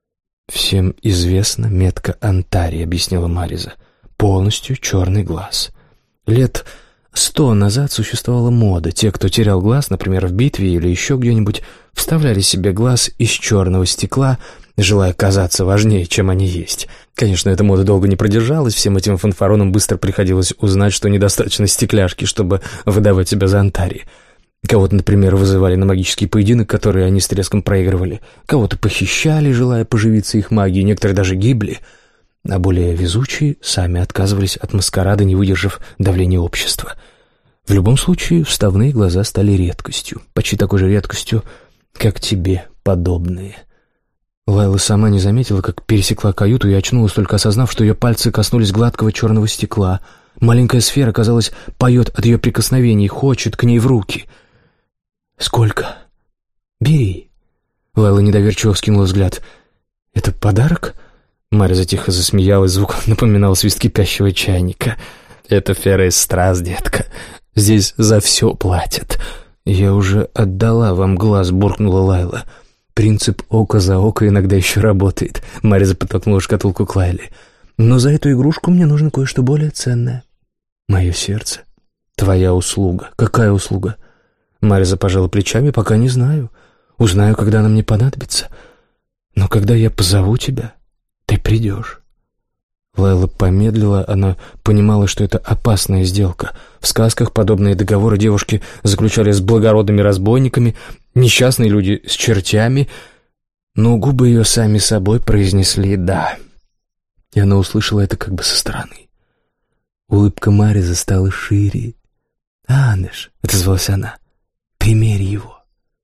«Всем известна метка Антари», — объяснила Мариза. «Полностью черный глаз. Лет сто назад существовала мода. Те, кто терял глаз, например, в битве или еще где-нибудь, вставляли себе глаз из черного стекла, желая казаться важнее, чем они есть. Конечно, эта мода долго не продержалась, всем этим фанфаронам быстро приходилось узнать, что недостаточно стекляшки, чтобы выдавать себя за Антари. Кого-то, например, вызывали на магический поединок, который они с треском проигрывали. Кого-то похищали, желая поживиться их магией, некоторые даже гибли. А более везучие сами отказывались от маскарада, не выдержав давления общества. В любом случае, вставные глаза стали редкостью, почти такой же редкостью, как тебе подобные. Лайла сама не заметила, как пересекла каюту, и очнулась, только осознав, что ее пальцы коснулись гладкого черного стекла. Маленькая сфера, казалось, поет от ее прикосновений, хочет к ней в руки. «Сколько? Бери». Лайла недоверчиво вскинула взгляд. «Это подарок?» Мариза тихо засмеялась, звук напоминал свист кипящего чайника. «Это Ферра из Страз, детка. Здесь за все платят». «Я уже отдала вам глаз», — буркнула Лайла. «Принцип око за око иногда еще работает», — Мариза подтолкнула шкатулку к Лайле. «Но за эту игрушку мне нужно кое-что более ценное. Мое сердце. Твоя услуга». «Какая услуга?» Мариза пожала плечами. «Пока не знаю. Узнаю, когда она мне понадобится. Но когда я позову тебя, ты придешь». Лайла помедлила, она понимала, что это опасная сделка. В сказках подобные договоры девушки заключали с благородными разбойниками, несчастные люди с чертями, но губы ее сами собой произнесли «да». И она услышала это как бы со стороны. Улыбка Маризы стала шире. «Анеш», — отозвалась она, — «примерь его».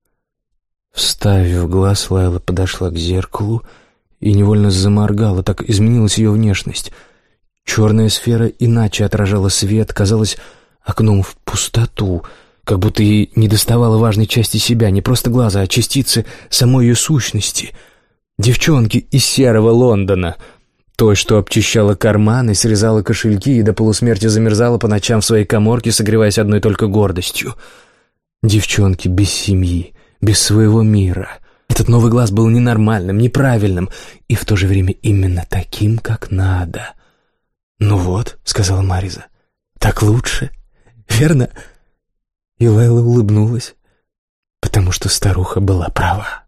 Вставив глаз, Лайла подошла к зеркалу и невольно заморгала, так изменилась ее внешность. Черная сфера иначе отражала свет, казалась окном в пустоту, как будто ей недоставало важной части себя, не просто глаза, а частицы самой ее сущности. Девчонки из серого Лондона, той, что обчищала карманы, срезала кошельки и до полусмерти замерзала по ночам в своей каморке, согреваясь одной только гордостью. Девчонки без семьи, без своего мира. Этот новый глаз был ненормальным, неправильным и в то же время именно таким, как надо. «Ну вот», — сказала Мариза, — «так лучше, верно?» И Лайла улыбнулась, потому что старуха была права.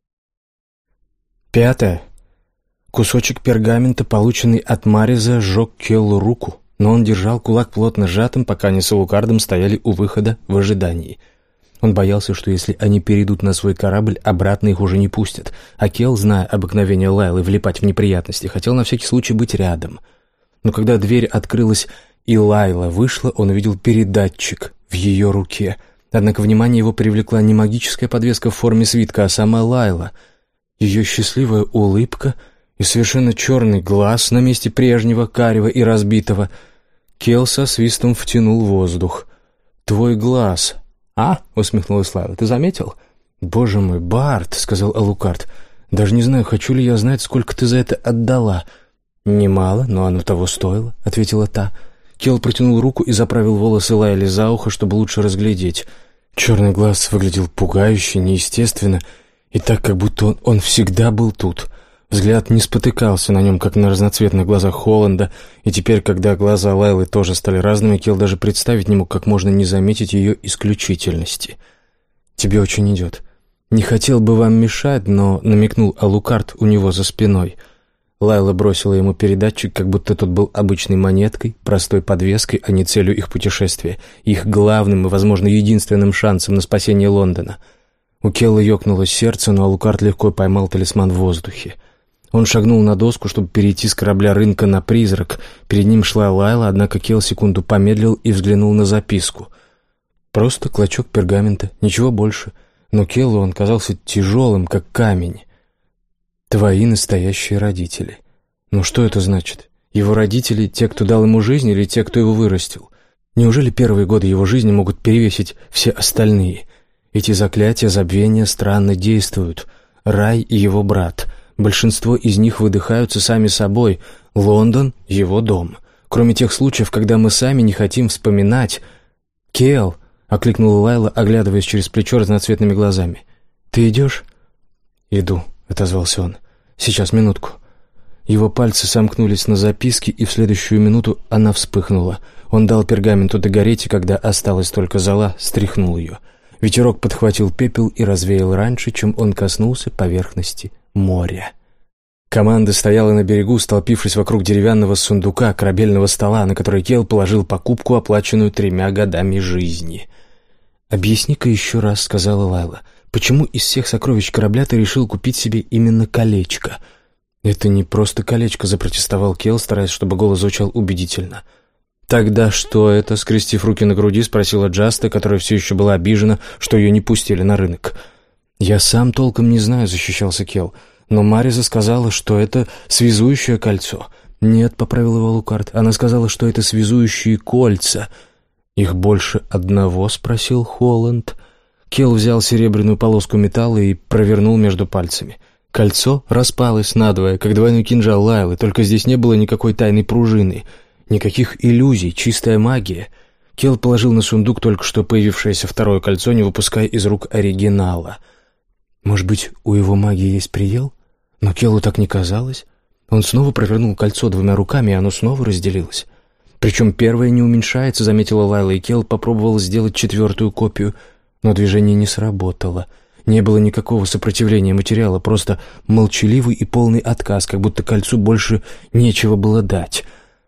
Пятое. Кусочек пергамента, полученный от Мариза, сжег Келлу руку, но он держал кулак плотно сжатым, пока они с Алукардом стояли у выхода в ожидании. Он боялся, что если они перейдут на свой корабль, обратно их уже не пустят. А Келл, зная обыкновение Лайлы влипать в неприятности, хотел на всякий случай быть рядом. Но когда дверь открылась и Лайла вышла, он увидел передатчик в ее руке. Однако внимание его привлекла не магическая подвеска в форме свитка, а сама Лайла. Ее счастливая улыбка и совершенно черный глаз на месте прежнего, карего и разбитого. Келл со свистом втянул воздух. «Твой глаз...» «А?» — усмехнулась Лайла. «Ты заметил?» «Боже мой, Барт!» — сказал Алукард. «Даже не знаю, хочу ли я знать, сколько ты за это отдала». «Немало, но оно того стоило», — ответила та. Келл протянул руку и заправил волосы Лайле за ухо, чтобы лучше разглядеть. Черный глаз выглядел пугающе, неестественно, и так, как будто он, он всегда был тут. Взгляд не спотыкался на нем, как на разноцветных глазах Холланда, и теперь, когда глаза Лайлы тоже стали разными, Келл даже представить не мог, как можно не заметить ее исключительности. «Тебе очень идет. Не хотел бы вам мешать, но...» — намекнул Алукард у него за спиной. Лайла бросила ему передатчик, как будто тот был обычной монеткой, простой подвеской, а не целью их путешествия, их главным и, возможно, единственным шансом на спасение Лондона. У Келла ёкнуло сердце, но Алукард легко поймал талисман в воздухе. Он шагнул на доску, чтобы перейти с корабля рынка на призрак. Перед ним шла Лайла, однако Келл секунду помедлил и взглянул на записку. Просто клочок пергамента, ничего больше. Но Келлу он казался тяжелым, как камень. «Твои настоящие родители». Ну что это значит? Его родители — те, кто дал ему жизнь, или те, кто его вырастил? Неужели первые годы его жизни могут перевесить все остальные? Эти заклятия забвения странно действуют. Рай и его брат — большинство из них выдыхаются сами собой. Лондон — его дом. Кроме тех случаев, когда мы сами не хотим вспоминать. «Келл!» — окликнула Лайла, оглядываясь через плечо разноцветными глазами. «Ты идешь?» «Иду», — отозвался он. Сейчас, минутку». Его пальцы сомкнулись на записке, и в следующую минуту она вспыхнула. Он дал пергаменту догореть, и когда осталась только зола, стряхнул ее. Ветерок подхватил пепел и развеял раньше, чем он коснулся поверхности моря. Команда стояла на берегу, столпившись вокруг деревянного сундука, корабельного стола, на который Кел положил покупку, оплаченную тремя годами жизни. «Объясни-ка еще раз», — сказала Лайла, — «почему из всех сокровищ корабля ты решил купить себе именно колечко?» «Это не просто колечко», — запротестовал Кел, стараясь, чтобы голос звучал убедительно. «Тогда что это?» — скрестив руки на груди, спросила Джаста, которая все еще была обижена, что ее не пустили на рынок. «Я сам толком не знаю», — защищался Кел, — «но Мариза сказала, что это связующее кольцо». «Нет», — поправил его Лукард, — «она сказала, что это связующие кольца». «Их больше одного?» — спросил Холланд. Кел взял серебряную полоску металла и провернул между пальцами. Кольцо распалось надвое, как двойной кинжал Лайлы, только здесь не было никакой тайной пружины, никаких иллюзий, чистая магия. Кел положил на сундук только что появившееся второе кольцо, не выпуская из рук оригинала. Может быть, у его магии есть предел? Но Келу так не казалось. Он снова провернул кольцо двумя руками, и оно снова разделилось. Причем первое не уменьшается, заметила Лайла, и Кел попробовал сделать четвертую копию, но движение не сработало. Не было никакого сопротивления материала, просто молчаливый и полный отказ, как будто кольцу больше нечего было дать.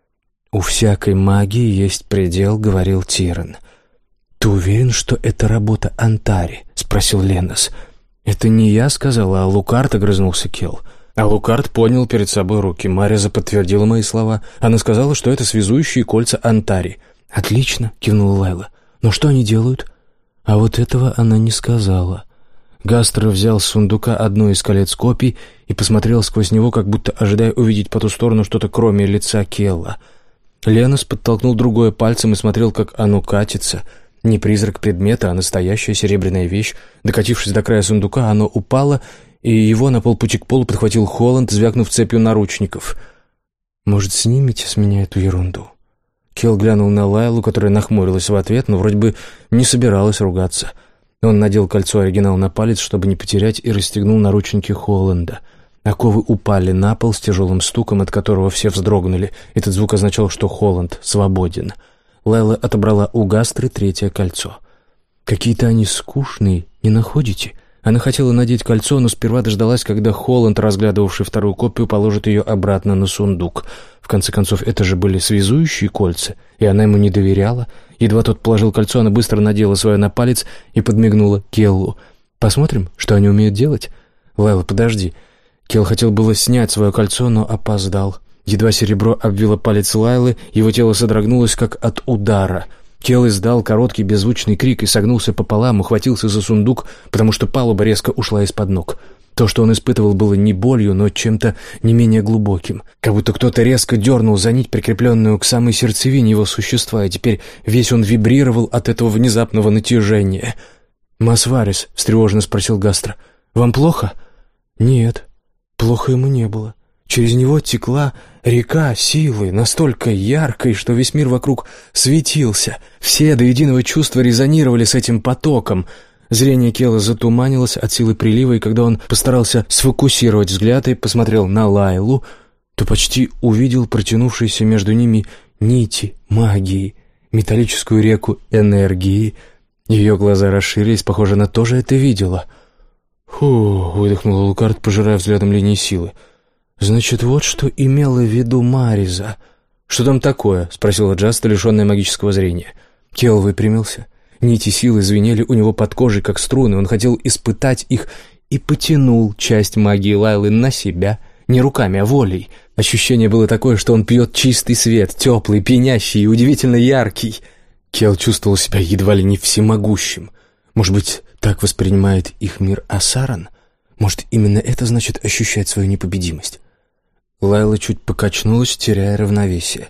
«У всякой магии есть предел», — говорил Тиран. «Ты уверен, что это работа Антари?» — спросил Леннос. «Это не я сказала, а Лукард», — огрызнулся Кел. А Лукард поднял перед собой руки. Мариза подтвердила мои слова. Она сказала, что это связующие кольца Антари. «Отлично», — кивнула Лайла. «Но что они делают?» А вот этого она не сказала. Гастро взял с сундука одно из колец копий и посмотрел сквозь него, как будто ожидая увидеть по ту сторону что-то кроме лица Келла. Леннос подтолкнул другое пальцем и смотрел, как оно катится. Не призрак предмета, а настоящая серебряная вещь. Докатившись до края сундука, оно упало, и его на полпути к полу подхватил Холланд, звякнув цепью наручников. «Может, снимете с меня эту ерунду?» Келл глянул на Лайлу, которая нахмурилась в ответ, но вроде бы не собиралась ругаться. Он надел кольцо-оригинал на палец, чтобы не потерять, и расстегнул наручники Холланда. Оковы упали на пол с тяжелым стуком, от которого все вздрогнули. Этот звук означал, что Холланд свободен. Лайла отобрала у Гастры третье кольцо. «Какие-то они скучные, не находите?» Она хотела надеть кольцо, но сперва дождалась, когда Холланд, разглядывавший вторую копию, положит ее обратно на сундук. В конце концов, это же были связующие кольца, и она ему не доверяла. Едва тот положил кольцо, она быстро надела свое на палец и подмигнула Келлу. «Посмотрим, что они умеют делать?» «Лайла, подожди». Келл хотел было снять свое кольцо, но опоздал. Едва серебро обвило палец Лайлы, его тело содрогнулось, как от удара. Келл издал короткий беззвучный крик и согнулся пополам, ухватился за сундук, потому что палуба резко ушла из-под ног. То, что он испытывал, было не болью, но чем-то не менее глубоким. Как будто кто-то резко дернул за нить, прикрепленную к самой сердцевине его существа, и теперь весь он вибрировал от этого внезапного натяжения. «Масварис», — встревоженно спросил Гастро, — «вам плохо?» «Нет, плохо ему не было. Через него текла река силы, настолько яркой, что весь мир вокруг светился. Все до единого чувства резонировали с этим потоком». Зрение Келла затуманилось от силы прилива, и когда он постарался сфокусировать взгляд и посмотрел на Лайлу, то почти увидел протянувшиеся между ними нити магии, металлическую реку энергии. Ее глаза расширились, похоже, она тоже это видела. «Фу», — выдохнул Лукард, пожирая взглядом линии силы. «Значит, вот что имела в виду Мариза». «Что там такое?» — спросила Джаста, лишенная магического зрения. Келл выпрямился. Нити силы звенели у него под кожей, как струны. Он хотел испытать их и потянул часть магии Лайлы на себя. Не руками, а волей. Ощущение было такое, что он пьет чистый свет, теплый, пьянящий и удивительно яркий. Келл чувствовал себя едва ли не всемогущим. Может быть, так воспринимает их мир Асаран? Может, именно это значит ощущать свою непобедимость? Лайла чуть покачнулась, теряя равновесие.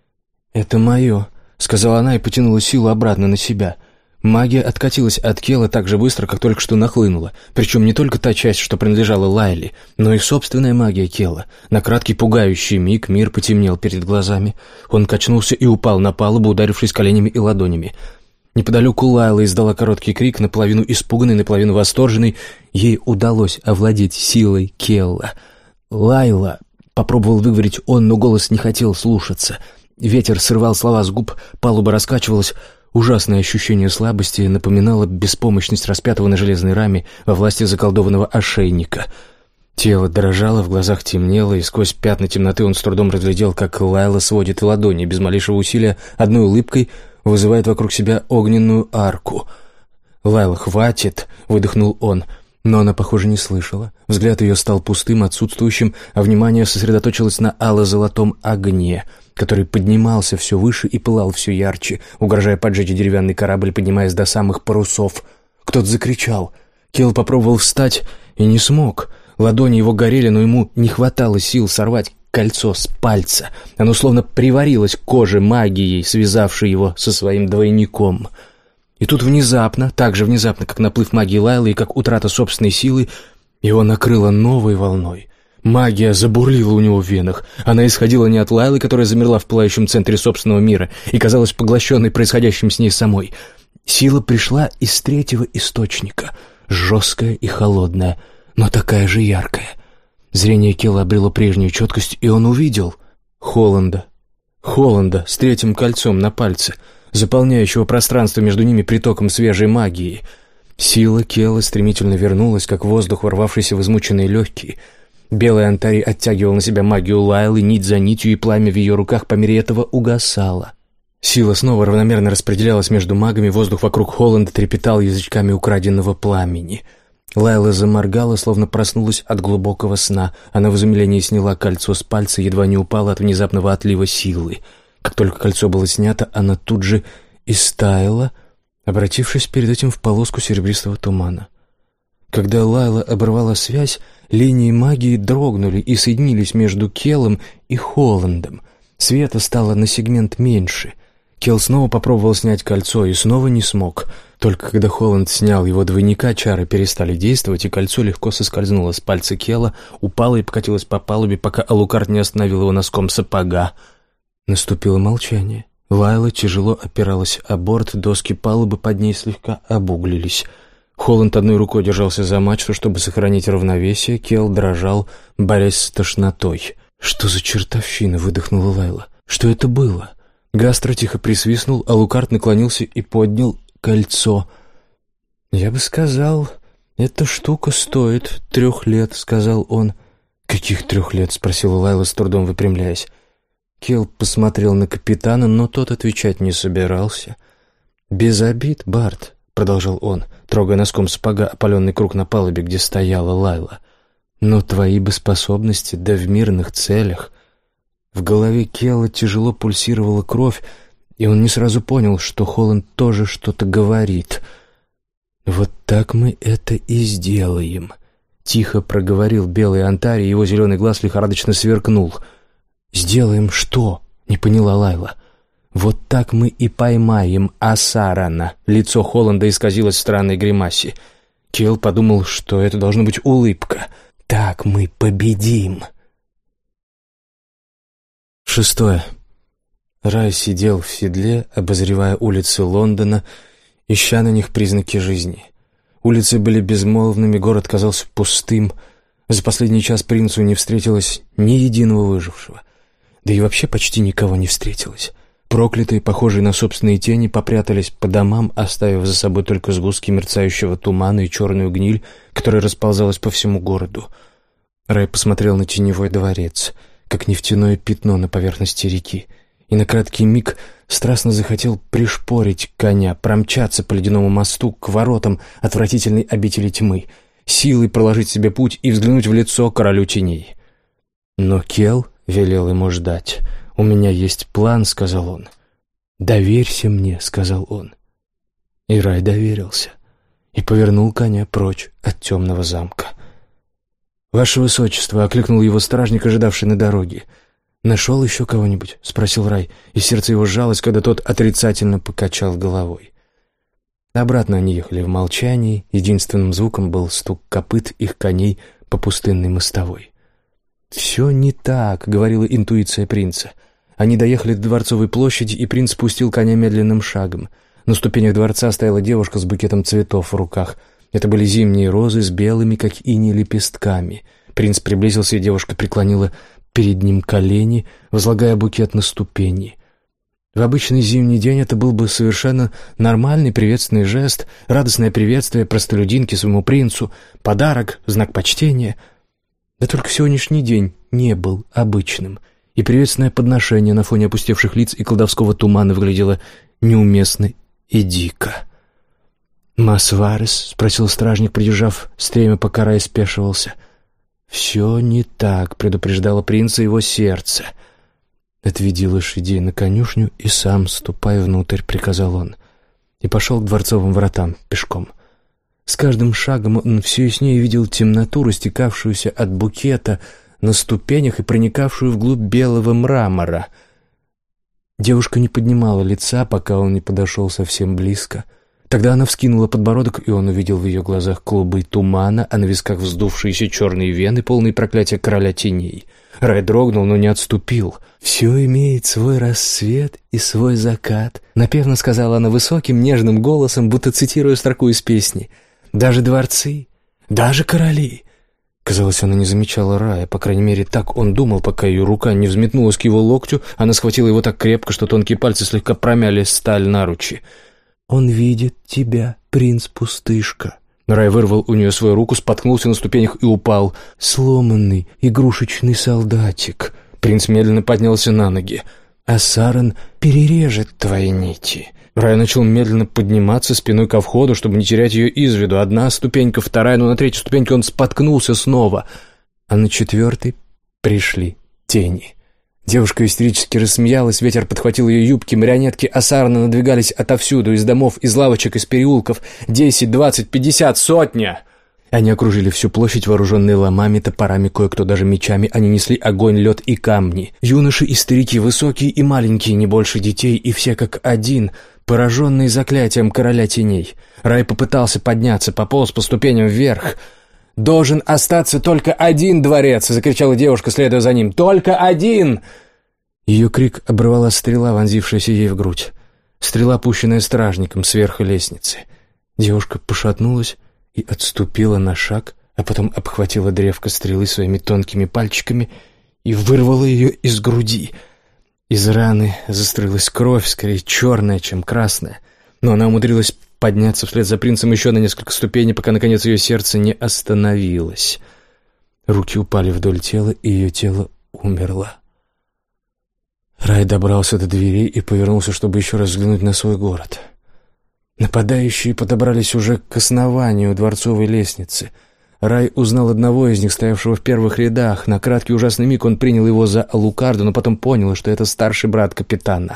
«Это мое», — сказала она и потянула силу обратно на себя. Магия откатилась от Келла так же быстро, как только что нахлынула. Причем не только та часть, что принадлежала Лайле, но и собственная магия Келла. На краткий пугающий миг мир потемнел перед глазами. Он качнулся и упал на палубу, ударившись коленями и ладонями. Неподалеку Лайла издала короткий крик, наполовину испуганный, наполовину восторженный. Ей удалось овладеть силой Келла. Лайла!» — попробовал выговорить он, но голос не хотел слушаться. Ветер срывал слова с губ, палуба раскачивалась. Ужасное ощущение слабости напоминало беспомощность распятого на железной раме во власти заколдованного ошейника. Тело дрожало, в глазах темнело, и сквозь пятна темноты он с трудом разглядел, как Лайла сводит ладони, без малейшего усилия, одной улыбкой вызывает вокруг себя огненную арку. «Лайла, хватит!» — выдохнул он. Но она, похоже, не слышала. Взгляд ее стал пустым, отсутствующим, а внимание сосредоточилось на ало-золотом огне, который поднимался все выше и пылал все ярче, угрожая поджечь деревянный корабль, поднимаясь до самых парусов. Кто-то закричал. Кел попробовал встать и не смог. Ладони его горели, но ему не хватало сил сорвать кольцо с пальца. Оно словно приварилось к коже магией, связавшей его со своим двойником. И тут внезапно, так же внезапно, как наплыв магии Лайлы и как утрата собственной силы, его накрыло новой волной. Магия забурлила у него в венах. Она исходила не от Лайлы, которая замерла в пылающем центре собственного мира и казалась поглощенной происходящим с ней самой. Сила пришла из третьего источника, жесткая и холодная, но такая же яркая. Зрение Кела обрело прежнюю четкость, и он увидел Холланда. Холланда с третьим кольцом на пальце, заполняющего пространство между ними притоком свежей магии. Сила Кела стремительно вернулась, как воздух, ворвавшийся в измученные легкие. Белый Антарий оттягивал на себя магию Лайлы нить за нитью, и пламя в ее руках по мере этого угасало. Сила снова равномерно распределялась между магами, воздух вокруг Холланда трепетал язычками украденного пламени. Лайла заморгала, словно проснулась от глубокого сна. Она в изумлении сняла кольцо с пальца, едва не упала от внезапного отлива силы. Как только кольцо было снято, она тут же истаяла, обратившись перед этим в полоску серебристого тумана. Когда Лайла оборвала связь, линии магии дрогнули и соединились между Келом и Холландом. Света стало на сегмент меньше. Кел снова попробовал снять кольцо и снова не смог. Только когда Холланд снял его двойника, чары перестали действовать, и кольцо легко соскользнуло с пальца Кела, упало и покатилось по палубе, пока Алукард не остановил его носком сапога. Наступило молчание. Лайла тяжело опиралась о борт, доски палубы под ней слегка обуглились. Холланд одной рукой держался за мачту, чтобы сохранить равновесие. Кел дрожал, борясь с тошнотой. «Что за чертовщина?» — выдохнула Лайла. «Что это было?» Гастро тихо присвистнул, а Алукард наклонился и поднял кольцо. «Я бы сказал, эта штука стоит трех лет», — сказал он. «Каких трех лет?» — спросила Лайла, с трудом выпрямляясь. Кел посмотрел на капитана, но тот отвечать не собирался. «Без обид, Барт», — продолжал он, трогая носком сапога опаленный круг на палубе, где стояла Лайла. «Но твои бы способности, да в мирных целях...» В голове Кела тяжело пульсировала кровь, и он не сразу понял, что Холланд тоже что-то говорит. «Вот так мы это и сделаем», — тихо проговорил белый Антарий, и его зеленый глаз лихорадочно сверкнул. «Сделаем что?» — не поняла Лайла. «Вот так мы и поймаем Асарана». Лицо Холланда исказилось в странной гримасе. Кел подумал, что это должна быть улыбка. «Так мы победим». Шестое. Рай сидел в седле, обозревая улицы Лондона, ища на них признаки жизни. Улицы были безмолвными, город казался пустым. За последний час принцу не встретилось ни единого выжившего. Да и вообще почти никого не встретилось. Проклятые, похожие на собственные тени, попрятались по домам, оставив за собой только сгустки мерцающего тумана и черную гниль, которая расползалась по всему городу. Рай посмотрел на теневой дворец, как нефтяное пятно на поверхности реки, и на краткий миг страстно захотел пришпорить коня, промчаться по ледяному мосту к воротам отвратительной обители тьмы, силой проложить себе путь и взглянуть в лицо королю теней. Но Кел велел ему ждать. «У меня есть план», — сказал он. «Доверься мне», — сказал он. И Рай доверился и повернул коня прочь от темного замка. «Ваше высочество», — окликнул его стражник, ожидавший на дороге. «Нашел еще кого-нибудь?» — спросил Рай, и сердце его сжалось, когда тот отрицательно покачал головой. Обратно они ехали в молчании, единственным звуком был стук копыт их коней по пустынной мостовой. «Все не так», — говорила интуиция принца. Они доехали до Дворцовой площади, и принц спустил коня медленным шагом. На ступенях дворца стояла девушка с букетом цветов в руках. Это были зимние розы с белыми, как иней, лепестками. Принц приблизился, и девушка преклонила перед ним колени, возлагая букет на ступени. В обычный зимний день это был бы совершенно нормальный приветственный жест, радостное приветствие простолюдинки своему принцу, подарок, знак почтения. Да только сегодняшний день не был обычным, и приветственное подношение на фоне опустевших лиц и колдовского тумана выглядело неуместно и дико. «Масварес?» — спросил стражник, придержав стремя, пока Рай спешивался. «Все не так», — предупреждало принца его сердце. «Отведи лошадей на конюшню и сам ступай внутрь», — приказал он, и пошел к дворцовым вратам пешком. С каждым шагом он все яснее видел темноту, растекавшуюся от букета на ступенях и проникавшую вглубь белого мрамора. Девушка не поднимала лица, пока он не подошел совсем близко. Тогда она вскинула подбородок, и он увидел в ее глазах клубы тумана, а на висках вздувшиеся черные вены, полные проклятия короля теней. Рай дрогнул, но не отступил. «Все имеет свой рассвет и свой закат», — напевно сказала она высоким, нежным голосом, будто цитируя строку из песни. «Даже дворцы, даже короли». Казалось, она не замечала Рая, по крайней мере, так он думал, пока ее рука не взметнулась к его локтю, она схватила его так крепко, что тонкие пальцы слегка промяли сталь наручи. «Он видит тебя, принц-пустышка». Рай вырвал у нее свою руку, споткнулся на ступенях и упал. «Сломанный игрушечный солдатик». Принц медленно поднялся на ноги. «А Саран перережет твои нити». Рай начал медленно подниматься спиной ко входу, чтобы не терять ее из виду. Одна ступенька, вторая, но на третьей ступеньке он споткнулся снова. А на четвертой пришли тени. Девушка истерически рассмеялась, ветер подхватил ее юбки, марионетки Асарана надвигались отовсюду, из домов, из лавочек, из переулков. Десять, двадцать, пятьдесят, сотня! Они окружили всю площадь, вооруженные ломами, топорами, кое-кто даже мечами. Они несли огонь, лед и камни. Юноши и старики, высокие и маленькие, не больше детей, и все как один, пораженные заклятием короля теней. Рай попытался подняться, пополз по ступеням вверх. «Должен остаться только один дворец!» — закричала девушка, следуя за ним. «Только один!» Ее крик оборвала стрела, вонзившаяся ей в грудь. Стрела, пущенная стражником сверху лестницы. Девушка пошатнулась и отступила на шаг, а потом обхватила древко стрелы своими тонкими пальчиками и вырвала ее из груди. Из раны заструилась кровь, скорее черная, чем красная, но она умудрилась подняться вслед за принцем еще на несколько ступеней, пока, наконец, ее сердце не остановилось. Руки упали вдоль тела, и ее тело умерло. Рай добрался до дверей и повернулся, чтобы еще раз взглянуть на свой город. Нападающие подобрались уже к основанию дворцовой лестницы. Рай узнал одного из них, стоявшего в первых рядах. На краткий ужасный миг он принял его за Алукарда, но потом понял, что это старший брат капитана,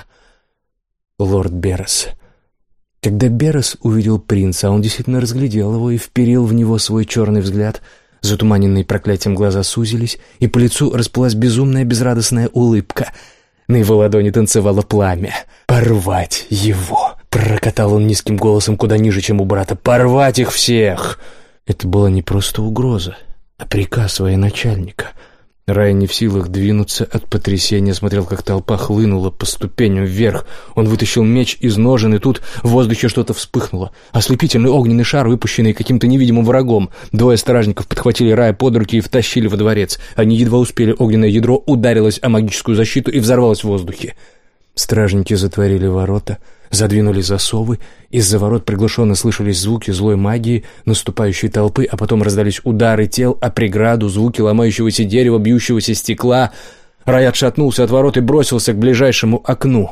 лорд Беррес. Когда Беррес увидел принца, он действительно разглядел его и вперил в него свой черный взгляд. Затуманенные проклятием глаза сузились, и по лицу расплылась безумная безрадостная улыбка. На его ладони танцевало пламя. «Порвать его!» — прокатал он низким голосом, куда ниже, чем у брата. «Порвать их всех!» Это была не просто угроза, а приказ военачальника. Рай, не в силах двинуться от потрясения, смотрел, как толпа хлынула по ступеням вверх. Он вытащил меч из ножен, и тут в воздухе что-то вспыхнуло. Ослепительный огненный шар, выпущенный каким-то невидимым врагом. Двое стражников подхватили Рая под руки и втащили во дворец. Они едва успели, огненное ядро ударилось о магическую защиту и взорвалось в воздухе. Стражники затворили ворота, задвинули засовы. Из-за ворот приглушенно слышались звуки злой магии, наступающей толпы, а потом раздались удары тел о преграду, звуки ломающегося дерева, бьющегося стекла. Рай отшатнулся от ворот и бросился к ближайшему окну.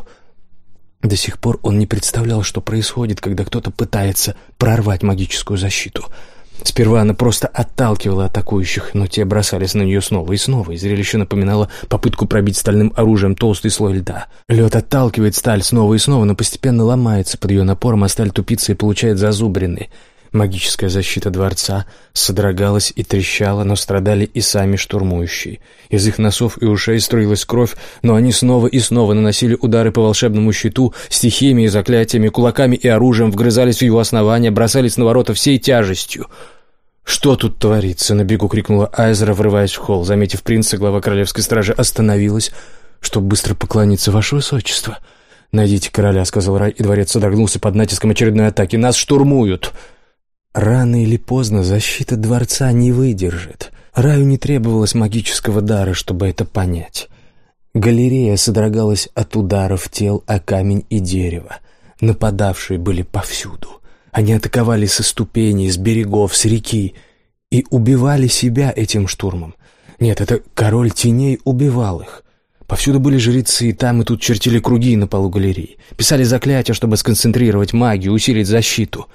До сих пор он не представлял, что происходит, когда кто-то пытается прорвать магическую защиту. Сперва она просто отталкивала атакующих, но те бросались на нее снова и снова, и зрелище напоминало попытку пробить стальным оружием толстый слой льда. Лед отталкивает сталь снова и снова, но постепенно ломается под ее напором, а сталь тупится и получает зазубрины. Магическая защита дворца содрогалась и трещала, но страдали и сами штурмующие. Из их носов и ушей струилась кровь, но они снова и снова наносили удары по волшебному щиту, стихиями и заклятиями, кулаками и оружием, вгрызались в его основание, бросались на ворота всей тяжестью. «Что тут творится?» — на бегу крикнула Айзера, врываясь в холл. Заметив принца, глава королевской стражи остановилась, чтобы быстро поклониться. «Ваше высочество!» «Найдите короля», — сказал Рай, и дворец содрогнулся под натиском очередной атаки. «Нас штурмуют!» Рано или поздно защита дворца не выдержит. Раю не требовалось магического дара, чтобы это понять. Галерея содрогалась от ударов тел о камень и дерево. Нападавшие были повсюду. Они атаковали со ступеней, с берегов, с реки и убивали себя этим штурмом. Нет, это король теней убивал их. Повсюду были жрецы, там и тут чертили круги на полу галереи. Писали заклятия, чтобы сконцентрировать магию, усилить защиту.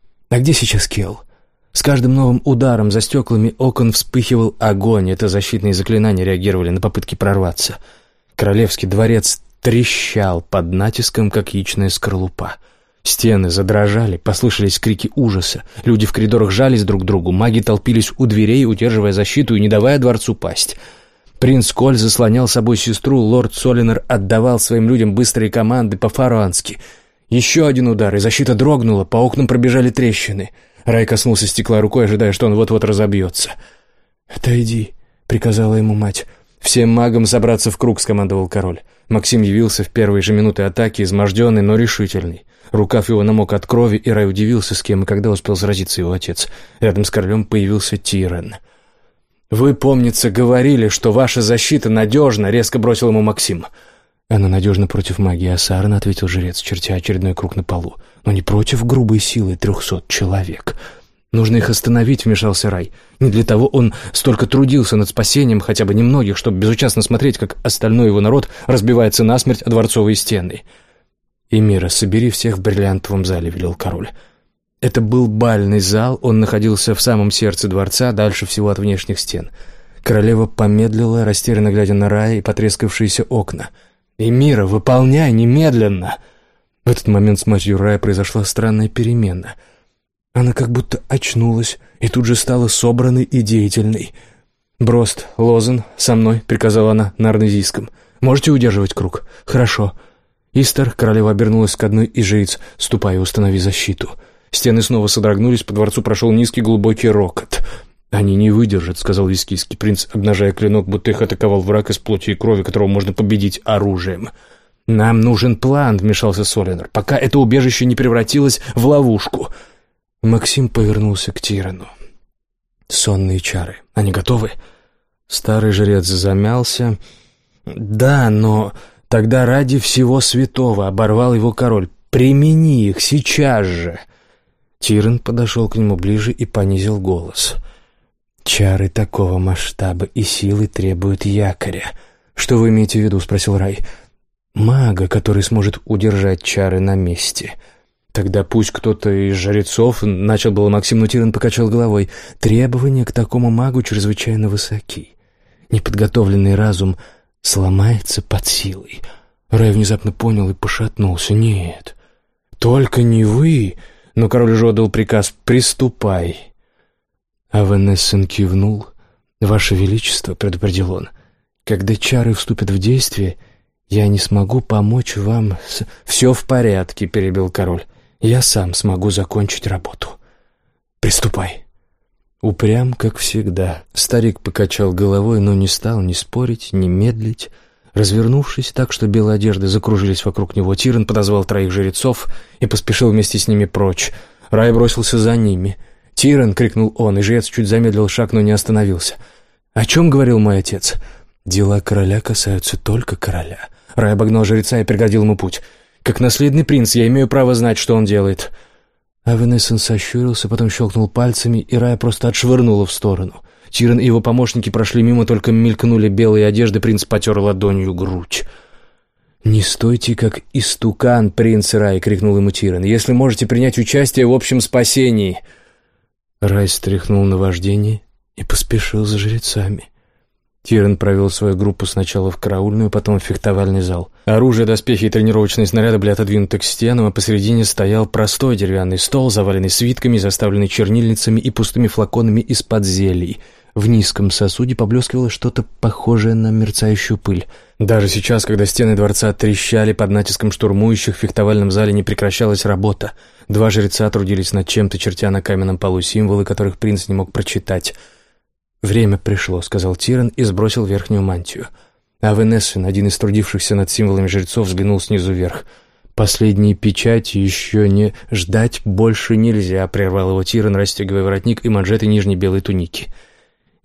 А где сейчас Келл? С каждым новым ударом за стеклами окон вспыхивал огонь. Это защитные заклинания реагировали на попытки прорваться. Королевский дворец трещал под натиском, как яичная скорлупа. Стены задрожали, послышались крики ужаса. Люди в коридорах жались друг к другу, маги толпились у дверей, удерживая защиту и не давая дворцу пасть. Принц Коль заслонял собой сестру, лорд Солинер отдавал своим людям быстрые команды по-фаруански. Еще один удар, и защита дрогнула, по окнам пробежали трещины. Рай коснулся стекла рукой, ожидая, что он вот-вот разобьется. «Отойди», — приказала ему мать. «Всем магам собраться в круг», — скомандовал король. Максим явился в первые же минуты атаки, изможденный, но решительный. Рукав его намок от крови, и Рай удивился, с кем и когда успел сразиться его отец. Рядом с королем появился Тирен. «Вы, помнится, говорили, что ваша защита надежна», — резко бросил ему Максим. «Она надежна против магии Асарна», — ответил жрец, чертя очередной круг на полу. «Но не против грубой силы трехсот человек». «Нужно их остановить», — вмешался Рай. «Не для того он столько трудился над спасением хотя бы немногих, чтобы безучастно смотреть, как остальной его народ разбивается насмерть о дворцовые стены». «Эмира, собери всех в бриллиантовом зале», — велел король. Это был бальный зал, он находился в самом сердце дворца, дальше всего от внешних стен. Королева помедлила, растерянно глядя на Рая и потрескавшиеся окна. «Эмира, выполняй немедленно!» В этот момент с матерью Рая произошла странная перемена. Она как будто очнулась и тут же стала собранной и деятельной. «Брост, Лозен, со мной», — приказала она на арнезийском. «Можете удерживать круг?» «Хорошо». «Истер», — королева обернулась к одной из жриц, «ступай и установи защиту». Стены снова содрогнулись, по дворцу прошел низкий глубокий рокот. «Они не выдержат», — сказал вискийский принц, обнажая клинок, будто их атаковал враг из плоти и крови, которого можно победить оружием. «Нам нужен план», — вмешался Солинер, «пока это убежище не превратилось в ловушку». Максим повернулся к Тирену. «Сонные чары. Они готовы?» Старый жрец замялся. «Да, но тогда ради всего святого», — оборвал его король, «примени их сейчас же». Тирен подошел к нему ближе и понизил голос. «Чары такого масштаба и силы требуют якоря». «Что вы имеете в виду?» — спросил Рай. «Мага, который сможет удержать чары на месте». «Тогда пусть кто-то из жрецов», — начал было Максим, но Тирен покачал головой. «Требования к такому магу чрезвычайно высоки. Неподготовленный разум сломается под силой». Рай внезапно понял и пошатнулся. «Нет, только не вы!» Но король уже отдал приказ: «Приступай». Авенессен кивнул. «Ваше Величество», — предупредил он, — «когда чары вступят в действие, я не смогу помочь вам с...» «Все в порядке», — перебил король. «Я сам смогу закончить работу. Приступай». Упрям, как всегда. Старик покачал головой, но не стал ни спорить, ни медлить. Развернувшись так, что белые одежды закружились вокруг него, Тирен подозвал троих жрецов и поспешил вместе с ними прочь. Рай бросился за ними. «Тирен!» — крикнул он, и жрец чуть замедлил шаг, но не остановился. «О чем говорил мой отец?» «Дела короля касаются только короля». Рай обогнал жреца и преградил ему путь. «Как наследный принц я имею право знать, что он делает». Авенессен сощурился, потом щелкнул пальцами, и Рая просто отшвырнула в сторону. Тирен и его помощники прошли мимо, только мелькнули белые одежды, принц потер ладонью грудь. «Не стойте, как истукан, принц Рай!» — крикнул ему Тирен. «Если можете принять участие в общем спасении!» Рай стряхнул наваждение и поспешил за жрецами. Тирен провел свою группу сначала в караульную, потом в фехтовальный зал. Оружие, доспехи и тренировочные снаряды были отодвинуты к стенам, а посередине стоял простой деревянный стол, заваленный свитками, заставленный чернильницами и пустыми флаконами из-под зелий. В низком сосуде поблескивало что-то похожее на мерцающую пыль. Даже сейчас, когда стены дворца трещали под натиском штурмующих, в фехтовальном зале не прекращалась работа. Два жреца трудились над чем-то, чертя на каменном полу символы, которых принц не мог прочитать. «Время пришло», — сказал Тирен и сбросил верхнюю мантию. Авенессен, один из трудившихся над символами жрецов, взглянул снизу вверх. «Последние печати еще не... Ждать больше нельзя», — прервал его Тирен, расстегивая воротник и манжеты нижней белой туники.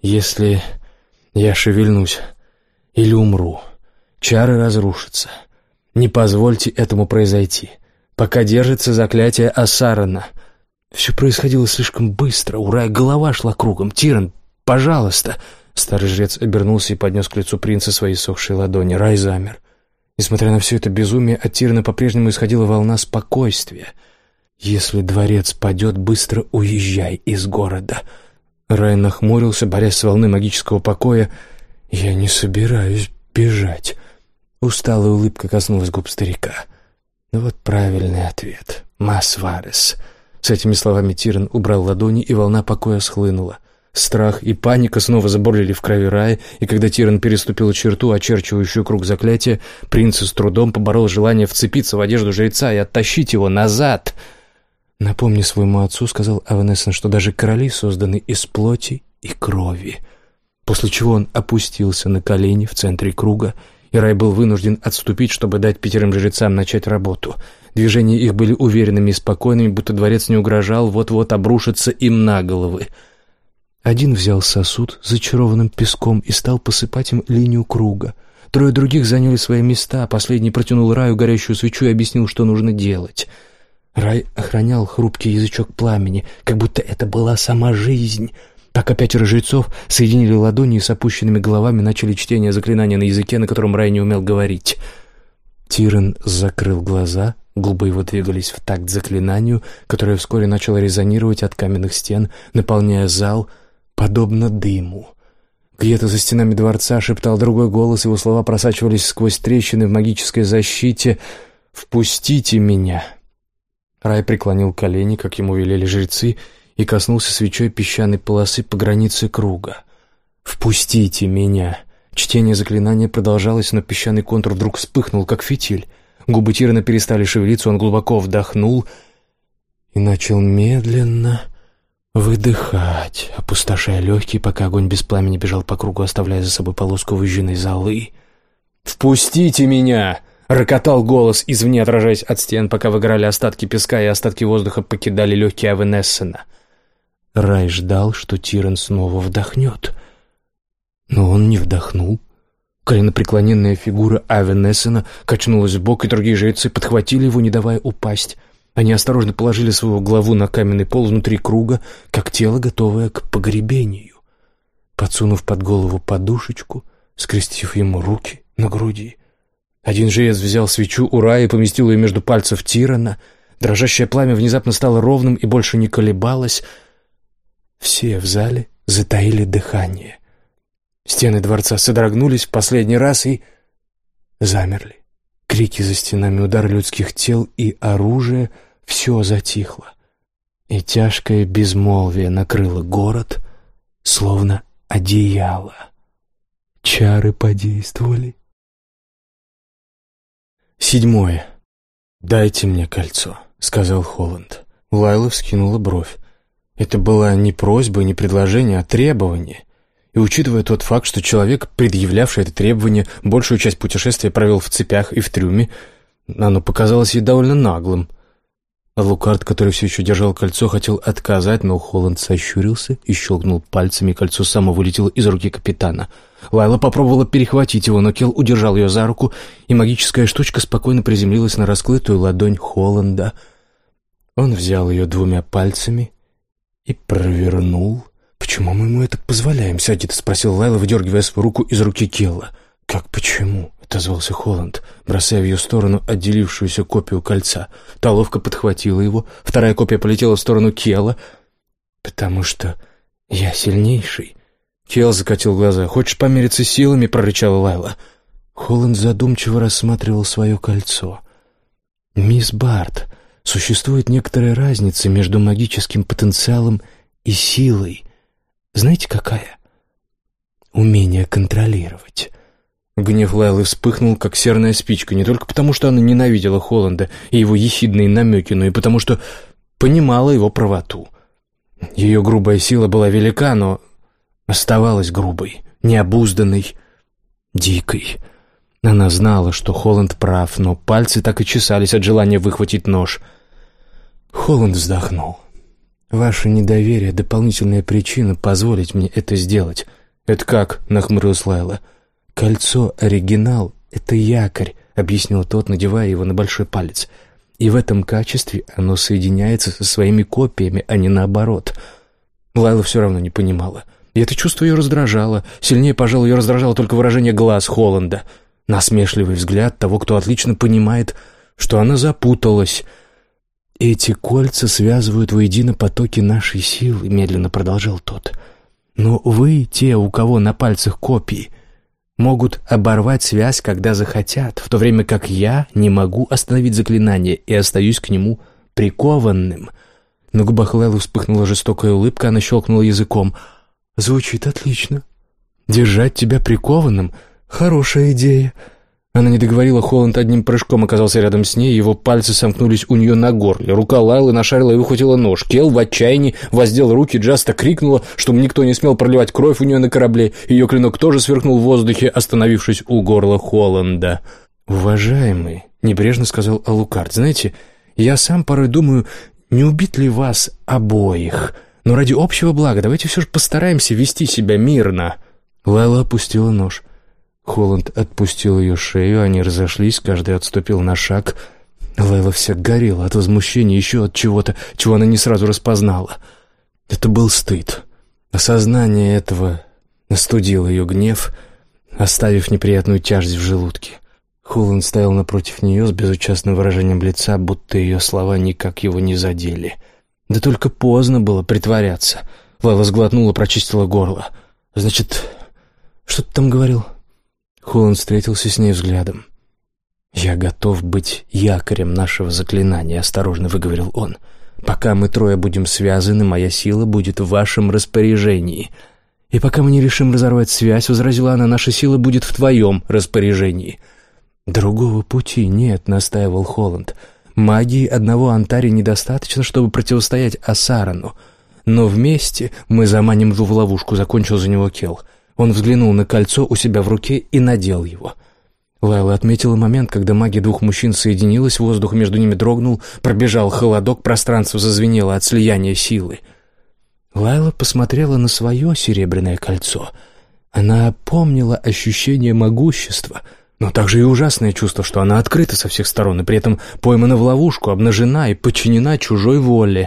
Если я шевельнусь или умру, чары разрушатся. Не позвольте этому произойти. Пока держится заклятие Асарана». Все происходило слишком быстро. У Рая голова шла кругом. «Тиран, пожалуйста!» Старый жрец обернулся и поднес к лицу принца свои сохшие ладони. Рай замер. Несмотря на все это безумие, от Тирана по-прежнему исходила волна спокойствия. «Если дворец падет, быстро уезжай из города». Рай нахмурился, борясь с волной магического покоя. «Я не собираюсь бежать». Усталая улыбка коснулась губ старика. «Ну вот правильный ответ. Масварес». С этими словами Тиран убрал ладони, и волна покоя схлынула. Страх и паника снова забурлили в крови Рая, и когда Тиран переступил черту, очерчивающую круг заклятия, принц с трудом поборол желание вцепиться в одежду жреца и оттащить его назад. «Напомни своему отцу», — сказал Эванесен, — «что даже короли созданы из плоти и крови». После чего он опустился на колени в центре круга, и Рай был вынужден отступить, чтобы дать пятерым жрецам начать работу. Движения их были уверенными и спокойными, будто дворец не угрожал вот-вот обрушиться им на головы. Один взял сосуд с зачарованным песком и стал посыпать им линию круга. Трое других заняли свои места, последний протянул Раю горящую свечу и объяснил, что нужно делать. Рай охранял хрупкий язычок пламени, как будто это была сама жизнь. Пока пятеро жрецов соединили ладони и с опущенными головами начали чтение заклинания на языке, на котором Рай не умел говорить. Тиран закрыл глаза, губы его двигались в такт заклинанию, которое вскоре начало резонировать от каменных стен, наполняя зал, подобно дыму. Где-то за стенами дворца шептал другой голос, его слова просачивались сквозь трещины в магической защите. «Впустите меня!» Рай преклонил колени, как ему велели жрецы, и коснулся свечой песчаной полосы по границе круга. «Впустите меня!» Чтение заклинания продолжалось, но песчаный контур вдруг вспыхнул, как фитиль. Губы Тирана перестали шевелиться, он глубоко вдохнул и начал медленно выдыхать, опустошая легкие, пока огонь без пламени бежал по кругу, оставляя за собой полоску выжженной золы. «Впустите меня!» — рокотал голос извне, отражаясь от стен, пока выгорали остатки песка и остатки воздуха покидали легкие Эванессена. Рай ждал, что Тиран снова вдохнет. Но он не вдохнул. Коленопреклоненная фигура Эванессена качнулась вбок, и другие жрецы подхватили его, не давая упасть. Они осторожно положили свою главу на каменный пол внутри круга, как тело, готовое к погребению. Подсунув под голову подушечку, скрестив ему руки на груди, один жрец взял свечу у Рая и поместил ее между пальцев Тирана. Дрожащее пламя внезапно стало ровным и больше не колебалось. Все в зале затаили дыхание. Стены дворца содрогнулись в последний раз и замерли. Крики за стенами, удары людских тел и оружие — все затихло. И тяжкое безмолвие накрыло город, словно одеяло. Чары подействовали. Седьмое. «Дайте мне кольцо», — сказал Холланд. Лайла вскинула бровь. Это была не просьба, не предложение, а требование. И учитывая тот факт, что человек, предъявлявший это требование, большую часть путешествия провел в цепях и в трюме, оно показалось ей довольно наглым. Лукард, который все еще держал кольцо, хотел отказать, но Холланд сощурился и щелкнул пальцами, и кольцо само вылетело из руки капитана. Лайла попробовала перехватить его, но Келл удержал ее за руку, и магическая штучка спокойно приземлилась на раскрытую ладонь Холланда. Он взял ее двумя пальцами и провернул. «Почему мы ему это позволяем?» — сердито спросил Лайла, выдергивая свою руку из руки Келла. «Как почему?» — отозвался Холланд, бросая в ее сторону отделившуюся копию кольца. Та ловко подхватила его, вторая копия полетела в сторону Келла. «Потому что я сильнейший». Келл закатил глаза. «Хочешь помериться силами?» — прорычала Лайла. Холланд задумчиво рассматривал свое кольцо. «Мисс Барт, существует некоторая разница между магическим потенциалом и силой. Знаете, какая? Умение контролировать». Гнев Лайлы вспыхнул, как серная спичка, не только потому, что она ненавидела Холланда и его ехидные намеки, но и потому, что понимала его правоту. Ее грубая сила была велика, но оставалась грубой, необузданной, дикой. Она знала, что Холланд прав, но пальцы так и чесались от желания выхватить нож. Холланд вздохнул. Ваше недоверие — дополнительная причина позволить мне это сделать». «Это как?» — нахмурилась Лайла. «Кольцо оригинал — это якорь», — объяснил тот, надевая его на большой палец. «И в этом качестве оно соединяется со своими копиями, а не наоборот». Лайла все равно не понимала. И это чувство ее раздражало. Сильнее, пожалуй, ее раздражало только выражение глаз Холланда. Насмешливый взгляд того, кто отлично понимает, что она запуталась. «Эти кольца связывают воедино потоки нашей силы», — медленно продолжал тот. «Но вы, те, у кого на пальцах копии, могут оборвать связь, когда захотят, в то время как я не могу остановить заклинание и остаюсь к нему прикованным». На губах Лайлы вспыхнула жестокая улыбка, она щелкнула языком. «Звучит отлично. Держать тебя прикованным — хорошая идея». Она не договорила, Холланд одним прыжком оказался рядом с ней, его пальцы сомкнулись у нее на горле. Рука Лайлы нашарила и выхватила нож. Кел в отчаянии воздел руки, Джаста крикнула, чтобы никто не смел проливать кровь у нее на корабле. Ее клинок тоже сверкнул в воздухе, остановившись у горла Холланда. «Уважаемый», — небрежно сказал Алукард, — «знаете, я сам порой думаю, не убить ли вас обоих? Но ради общего блага давайте все же постараемся вести себя мирно». Лайла опустила нож. Холланд отпустил ее шею, они разошлись, каждый отступил на шаг. Лайла вся горела от возмущения, еще от чего-то, чего она не сразу распознала. Это был стыд. Осознание этого остудило ее гнев, оставив неприятную тяжесть в желудке. Холланд стоял напротив нее с безучастным выражением лица, будто ее слова никак его не задели. Да только поздно было притворяться. Лайла сглотнула, прочистила горло. «Значит, что ты там говорил?» Холланд встретился с ней взглядом. «Я готов быть якорем нашего заклинания», — осторожно выговорил он. «Пока мы трое будем связаны, моя сила будет в вашем распоряжении. И пока мы не решим разорвать связь, — возразила она, — наша сила будет в твоем распоряжении». «Другого пути нет», — настаивал Холланд. «Магии одного Антари недостаточно, чтобы противостоять Асарану. Но вместе мы заманим в ловушку», — закончил за него Кел. Он взглянул на кольцо у себя в руке и надел его. Лайла отметила момент, когда магия двух мужчин соединилась, воздух между ними дрогнул, пробежал холодок, пространство зазвенело от слияния силы. Лайла посмотрела на свое серебряное кольцо. Она помнила ощущение могущества, но также и ужасное чувство, что она открыта со всех сторон и при этом поймана в ловушку, обнажена и подчинена чужой воле.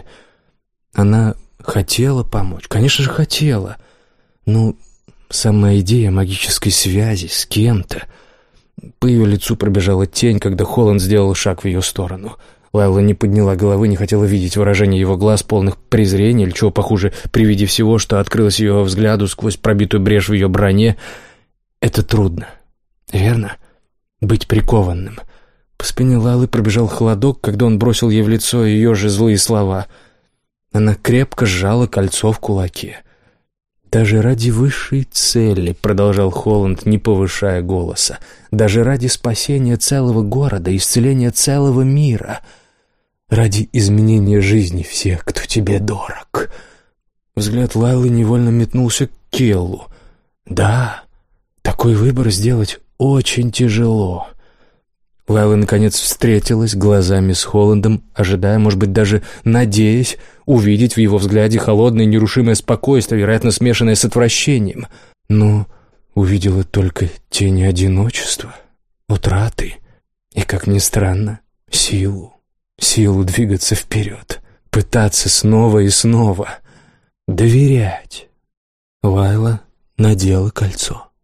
Она хотела помочь, конечно же, хотела. Ну, сама идея магической связи с кем-то... По ее лицу пробежала тень, когда Холланд сделал шаг в ее сторону. Лайла не подняла головы, не хотела видеть выражение его глаз, полных презрения, или чего похуже, при виде всего, что открылось ее взгляду сквозь пробитую брешь в ее броне. Это трудно, верно? Быть прикованным. По спине Лайлы пробежал холодок, когда он бросил ей в лицо ее же злые слова. Она крепко сжала кольцо в кулаке. «Даже ради высшей цели», — продолжал Холланд, не повышая голоса, «даже ради спасения целого города, исцеления целого мира, ради изменения жизни всех, кто тебе дорог». Взгляд Лайлы невольно метнулся к Келлу. «Да, такой выбор сделать очень тяжело». Лайла, наконец, встретилась глазами с Холландом, ожидая, может быть, даже надеясь увидеть в его взгляде холодное нерушимое спокойствие, вероятно, смешанное с отвращением. Но увидела только тень одиночества, утраты и, как ни странно, силу. Силу двигаться вперед, пытаться снова и снова, доверять. Лайла надела кольцо.